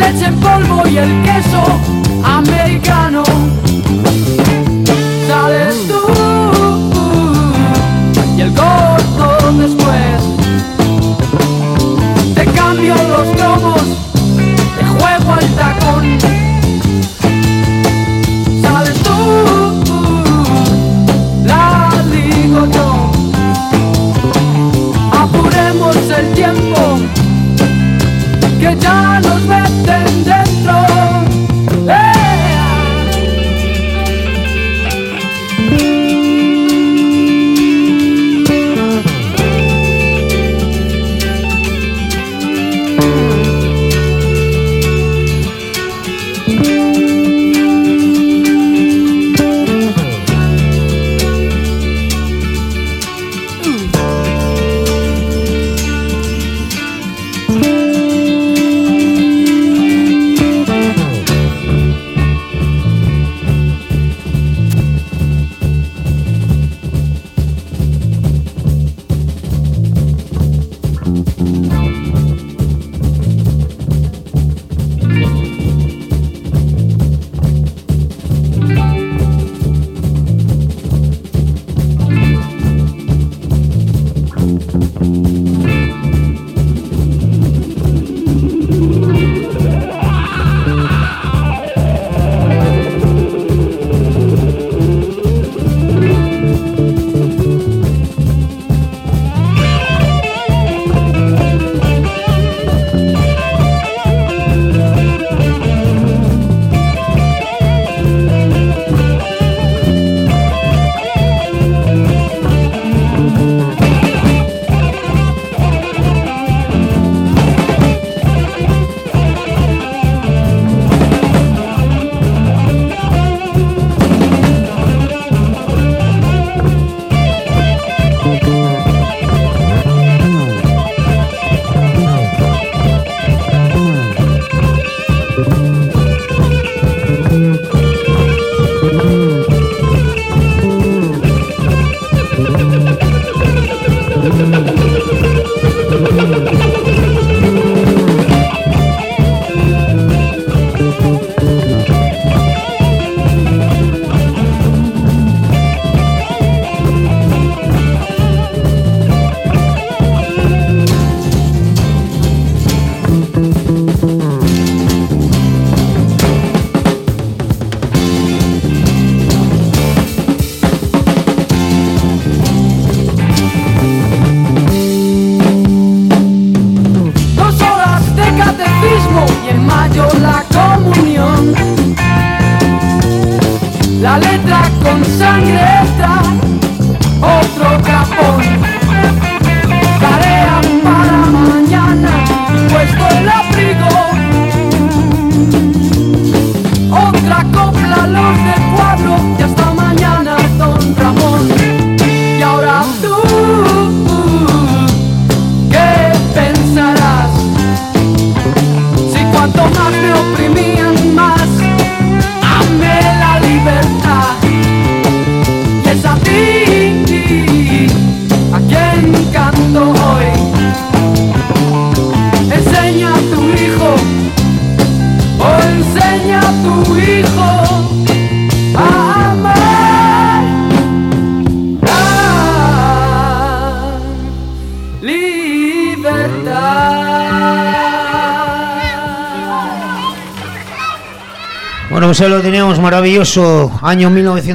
Y el queso americano sale que ya nos meten dentro. Bueno, pues ya lo teníamos maravilloso, año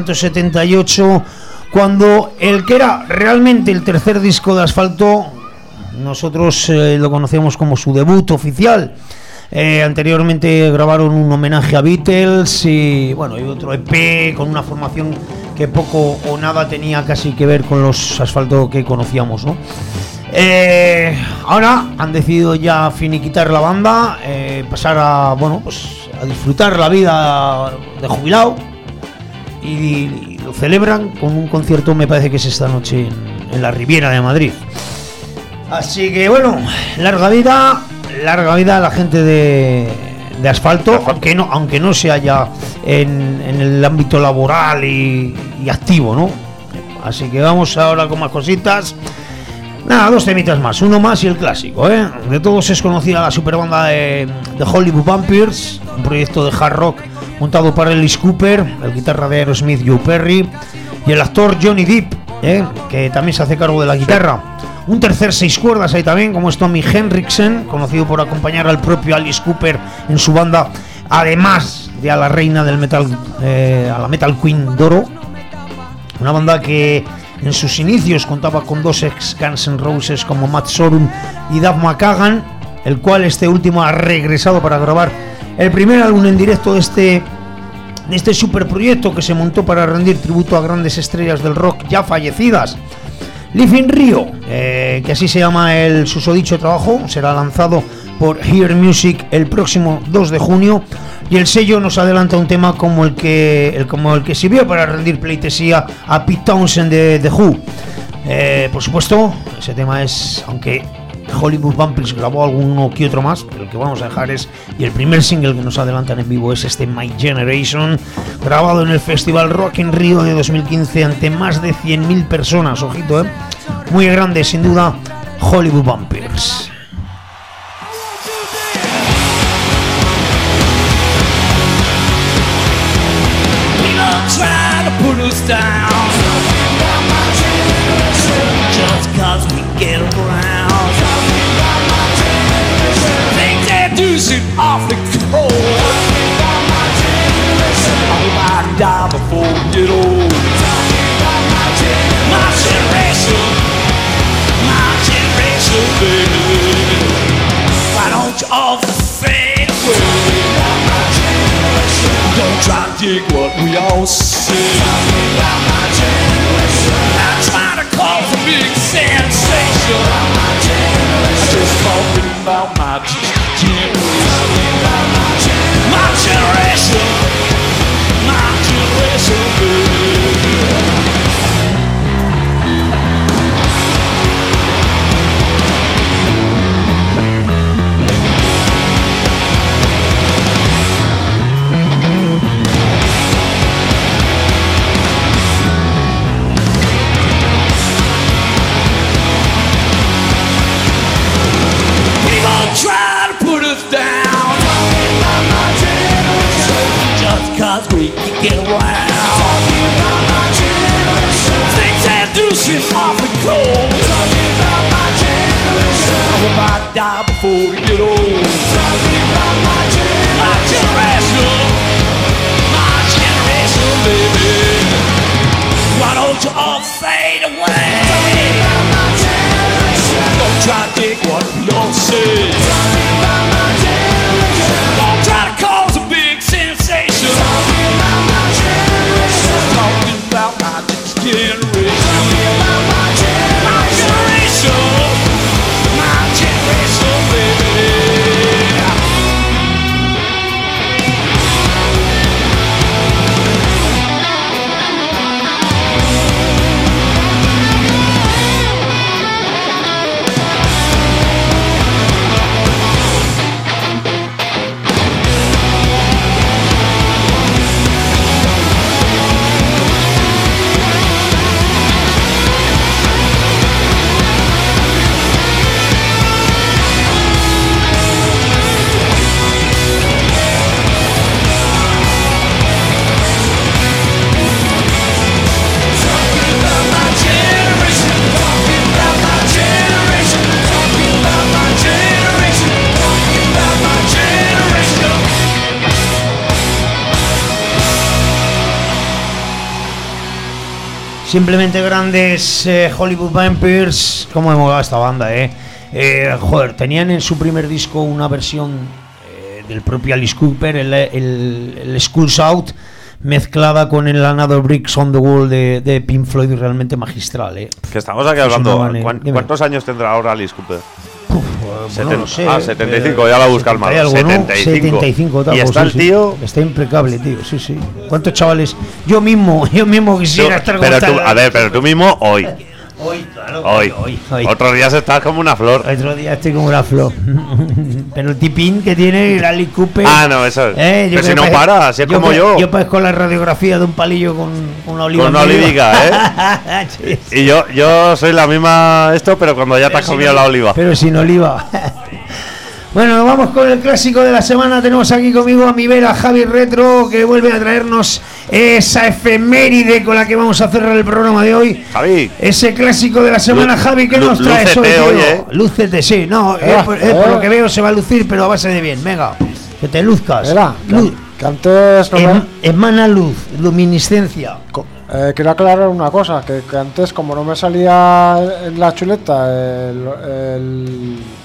1978, cuando el que era realmente el tercer disco de Asfalto, nosotros lo conocíamos como su debut oficial. Anteriormente grabaron un homenaje a Beatles y bueno, y otro EP con una formación que poco o nada tenía casi que ver con los Asfalto que conocíamos, ¿no? Ahora han decidido ya finiquitar la banda, pasar a, bueno, pues a disfrutar la vida de jubilado y lo celebran con un concierto, me parece que es esta noche en la Riviera de Madrid. Así que bueno, larga vida a la gente de Asfalto, aunque no sea ya en el ámbito laboral y activo, ¿no? Así que vamos ahora con más cositas. Nada, dos temitas más, uno más y el clásico, ¿eh? De todos es conocida la superbanda de Hollywood Vampires, un proyecto de hard rock montado por Alice Cooper, el guitarra de Aerosmith Joe Perry y el actor Johnny Depp, que también se hace cargo de la guitarra. Un tercer 6 cuerdas ahí también, como es Tommy Henriksen, conocido por acompañar al propio Alice Cooper en su banda, además de a la reina del metal, a la Metal Queen Doro. Una banda que en sus inicios contaba con dos ex Guns N' Roses como Matt Sorum y Duff McKagan, el cual este último ha regresado para grabar el primer álbum en directo de este superproyecto que se montó para rendir tributo a grandes estrellas del rock ya fallecidas. Live in Rio, que así se llama el susodicho trabajo, será lanzado por Hear Music el próximo 2 de junio y el sello nos adelanta un tema como el que sirvió para rendir pleitesía a Pete Townshend de The Who. Por supuesto, ese tema es, aunque Hollywood Vampires grabó alguno que otro más, pero el que vamos a dejar es, y el primer single que nos adelantan en vivo es este My Generation, grabado en el Festival Rock in Rio de 2015 ante más de 100.000 personas, ojito, muy grande sin duda, Hollywood Vampires. Just cause we get around, things that do seem awfully cold. I might die before we get old. My generation, baby. Why don't you all fade away? Don't try to dig what we all say. I'm trying to cause a big sensation. Just talking about my generation. My generation, baby. Try to put us down, just cause we can get around. Things that do seem awfully cold. I might die before we get old. My generation, baby. Why don't you all fade away? Don't try to dig what we don't say. Don't try to cause a big sensation. Talking about my generation. My generation, baby. Simplemente grandes, Hollywood Vampires. Cómo hemos molado esta banda, joder, tenían en su primer disco una versión del propio Alice Cooper, el Schools Out, mezclada con el Another Bricks on the Wall de Pink Floyd, realmente magistral. Que estamos aquí hablando, ¿cuántos años tendrá ahora Alice Cooper? No lo sé. 75, ya la busca el mal. 75 tal, y está el tío. Está impecable, tío. Sí. ¿Cuántos chavales? Yo mismo quisiera estar con pero tú mismo hoy. Hoy, claro. Hoy. Otros días estás como una flor. Otro día estoy como una flor. Pero el tipín que tiene el Alice Cooper. Ah, no, eso es. Pero si no para, así es como yo. Yo parezco la radiografía de un palillo con una oliva. Con una olivica, Sí. Y yo soy la misma pero cuando ya te has comido la oliva. Pero sin oliva. Bueno, nos vamos con el clásico de la semana. Tenemos aquí conmigo a mi vera Javi Retro, que vuelve a traernos esa efeméride con la que vamos a cerrar el programa de hoy. Javi, ese clásico de la semana. Javi, ¿qué nos traes hoy, tío? Lúcete, sí. No, por lo que veo se va a lucir, pero a base de bien. Venga, que te luzcas. Que antes emana luz, luminiscencia. Quiero aclarar una cosa, que antes, como no me salía en la chuleta el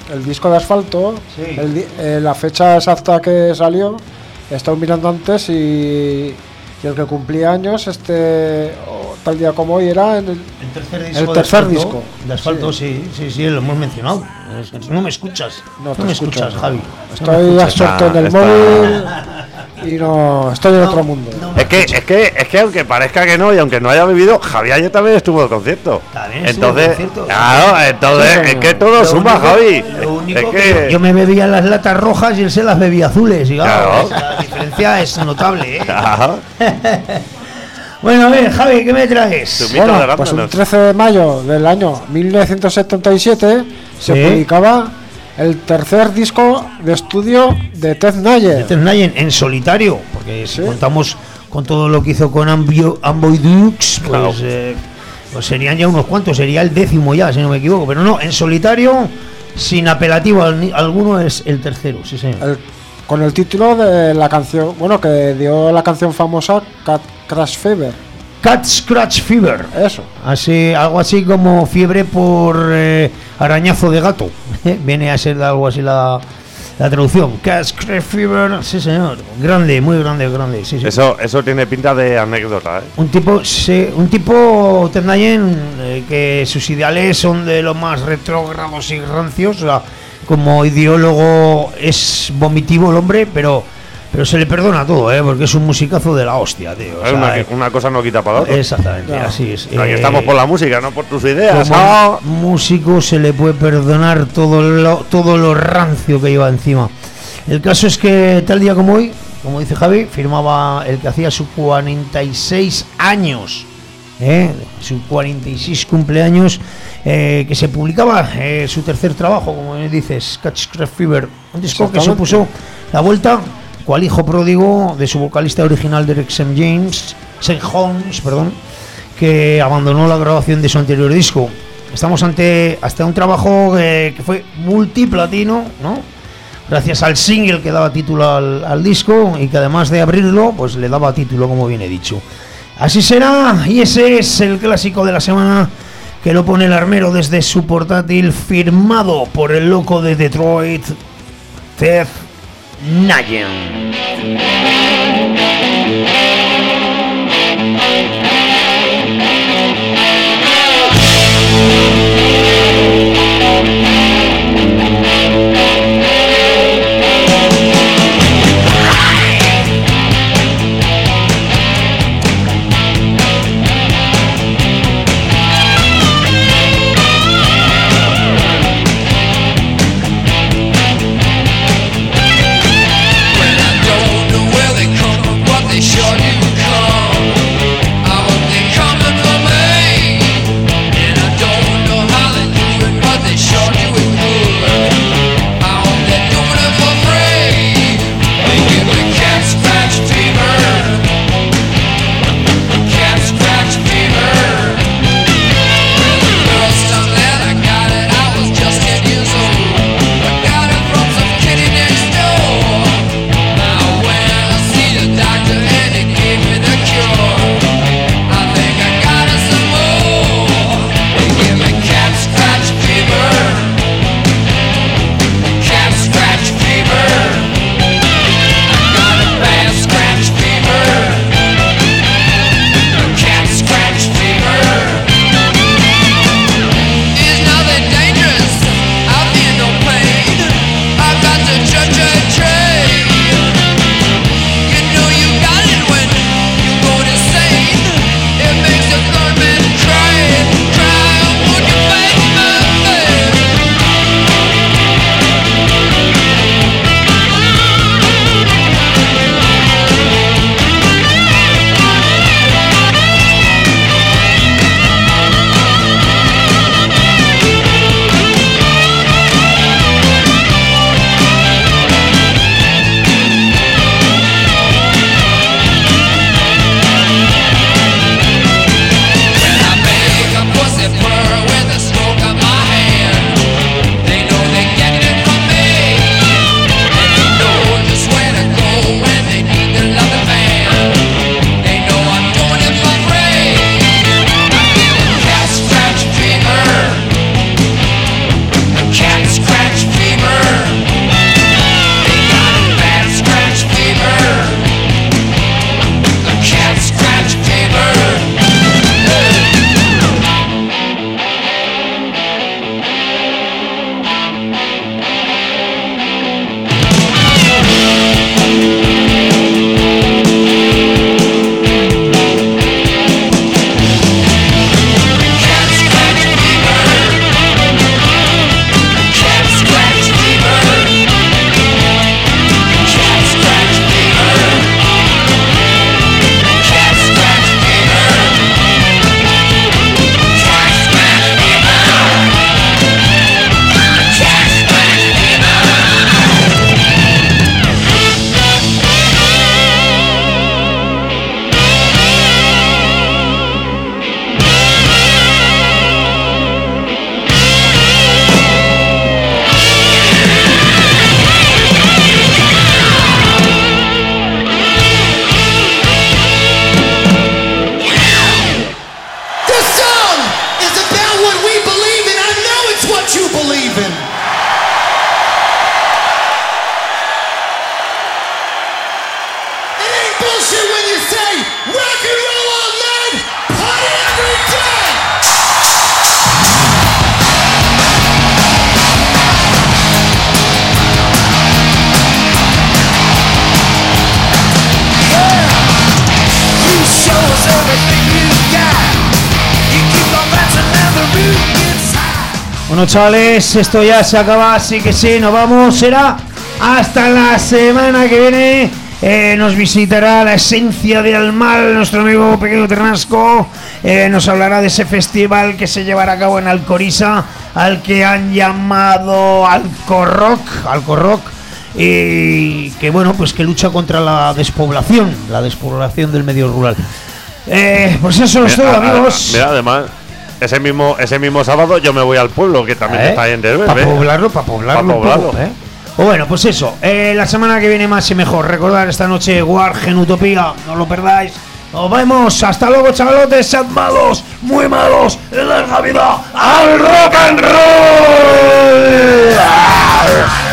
el disco de Asfalto, Sí. La fecha exacta que salió, he estado mirando antes y el que cumplía años tal día como hoy era en El tercer disco. el tercer disco. De Asfalto, sí, lo hemos mencionado. No me escuchas. No te me escucho, escuchas, no. Javi. Estoy absorto en el móvil y no estoy en otro mundo. Es que aunque parezca que no y aunque no haya vivido, Javi ayer también estuvo de concierto. También estuvo de concierto. Claro, entonces es que todo suma, Javi. Lo único Es que yo me bebía las latas rojas y él se las bebía azules. Y Claro. la diferencia es notable, ¿eh? Claro. Bueno, a ver, Javi, ¿qué me traes? Bueno, pues el 13 de mayo del año 1977 se Sí. publicaba el tercer disco de estudio de Ted Nugent. Ted Nugent en solitario, porque si contamos con todo lo que hizo con Amboy Dukes, pues, Claro. pues serían ya unos cuantos, sería el 10º ya, si no me equivoco, pero no, en solitario, sin apelativo alguno, es el tercero, sí señor. Con el título de la canción, bueno, que dio la canción famosa Cat Crash Fever. Cat Scratch Fever. Eso. Así, algo así como fiebre por arañazo de gato. Viene a ser algo así la traducción. Cat Scratch Fever. Sí, señor. Grande, muy grande, grande. Sí, sí. Eso tiene pinta de anécdota, ¿eh? Un tipo Ted Nugent, que sus ideales son de los más retrógrados y rancios. O sea, como ideólogo es vomitivo el hombre, pero se le perdona todo, porque es un musicazo de la hostia, tío. O sea, Una cosa no quita para la otra. Exactamente, así es. Aquí estamos por la música, no por tus ideas. Como músico se le puede perdonar todo lo rancio que lleva encima. El caso es que tal día como hoy, como dice Javi, firmaba el que hacía sus 46 años, su 46 cumpleaños, que se publicaba su tercer trabajo, como dices, Catchcraft Fever, un disco que supuso la vuelta cual hijo pródigo de su vocalista original Derek St. Holmes, que abandonó la grabación de su anterior disco. Estamos ante un trabajo que fue multiplatino, ¿no? Gracias al single que daba título al disco y que además de abrirlo, pues le daba título, como bien he dicho. Así será, y ese es el clásico de la semana que lo pone el armero desde su portátil, firmado por el loco de Detroit, Ted Nugent. When I don't know where Bueno, chavales, esto ya se acaba, así que sí, nos vamos. Será hasta la semana que viene. Nos visitará la esencia de Almal, nuestro amigo Pequeño Ternasco. Nos hablará de ese festival que se llevará a cabo en Alcoriza, al que han llamado Alcorrock, y que bueno, pues que lucha contra la despoblación del medio rural. Pues eso es todo, amigos. Mira, además, ese mismo sábado yo me voy al pueblo, que también está ahí en Desver. Para poblarlo. Bueno, pues eso, la semana que viene más y mejor. Recordad esta noche Wargen Utopía, no lo perdáis. Nos vemos, hasta luego, chavalotes, sed malos, muy malos, en la vida al rock and roll.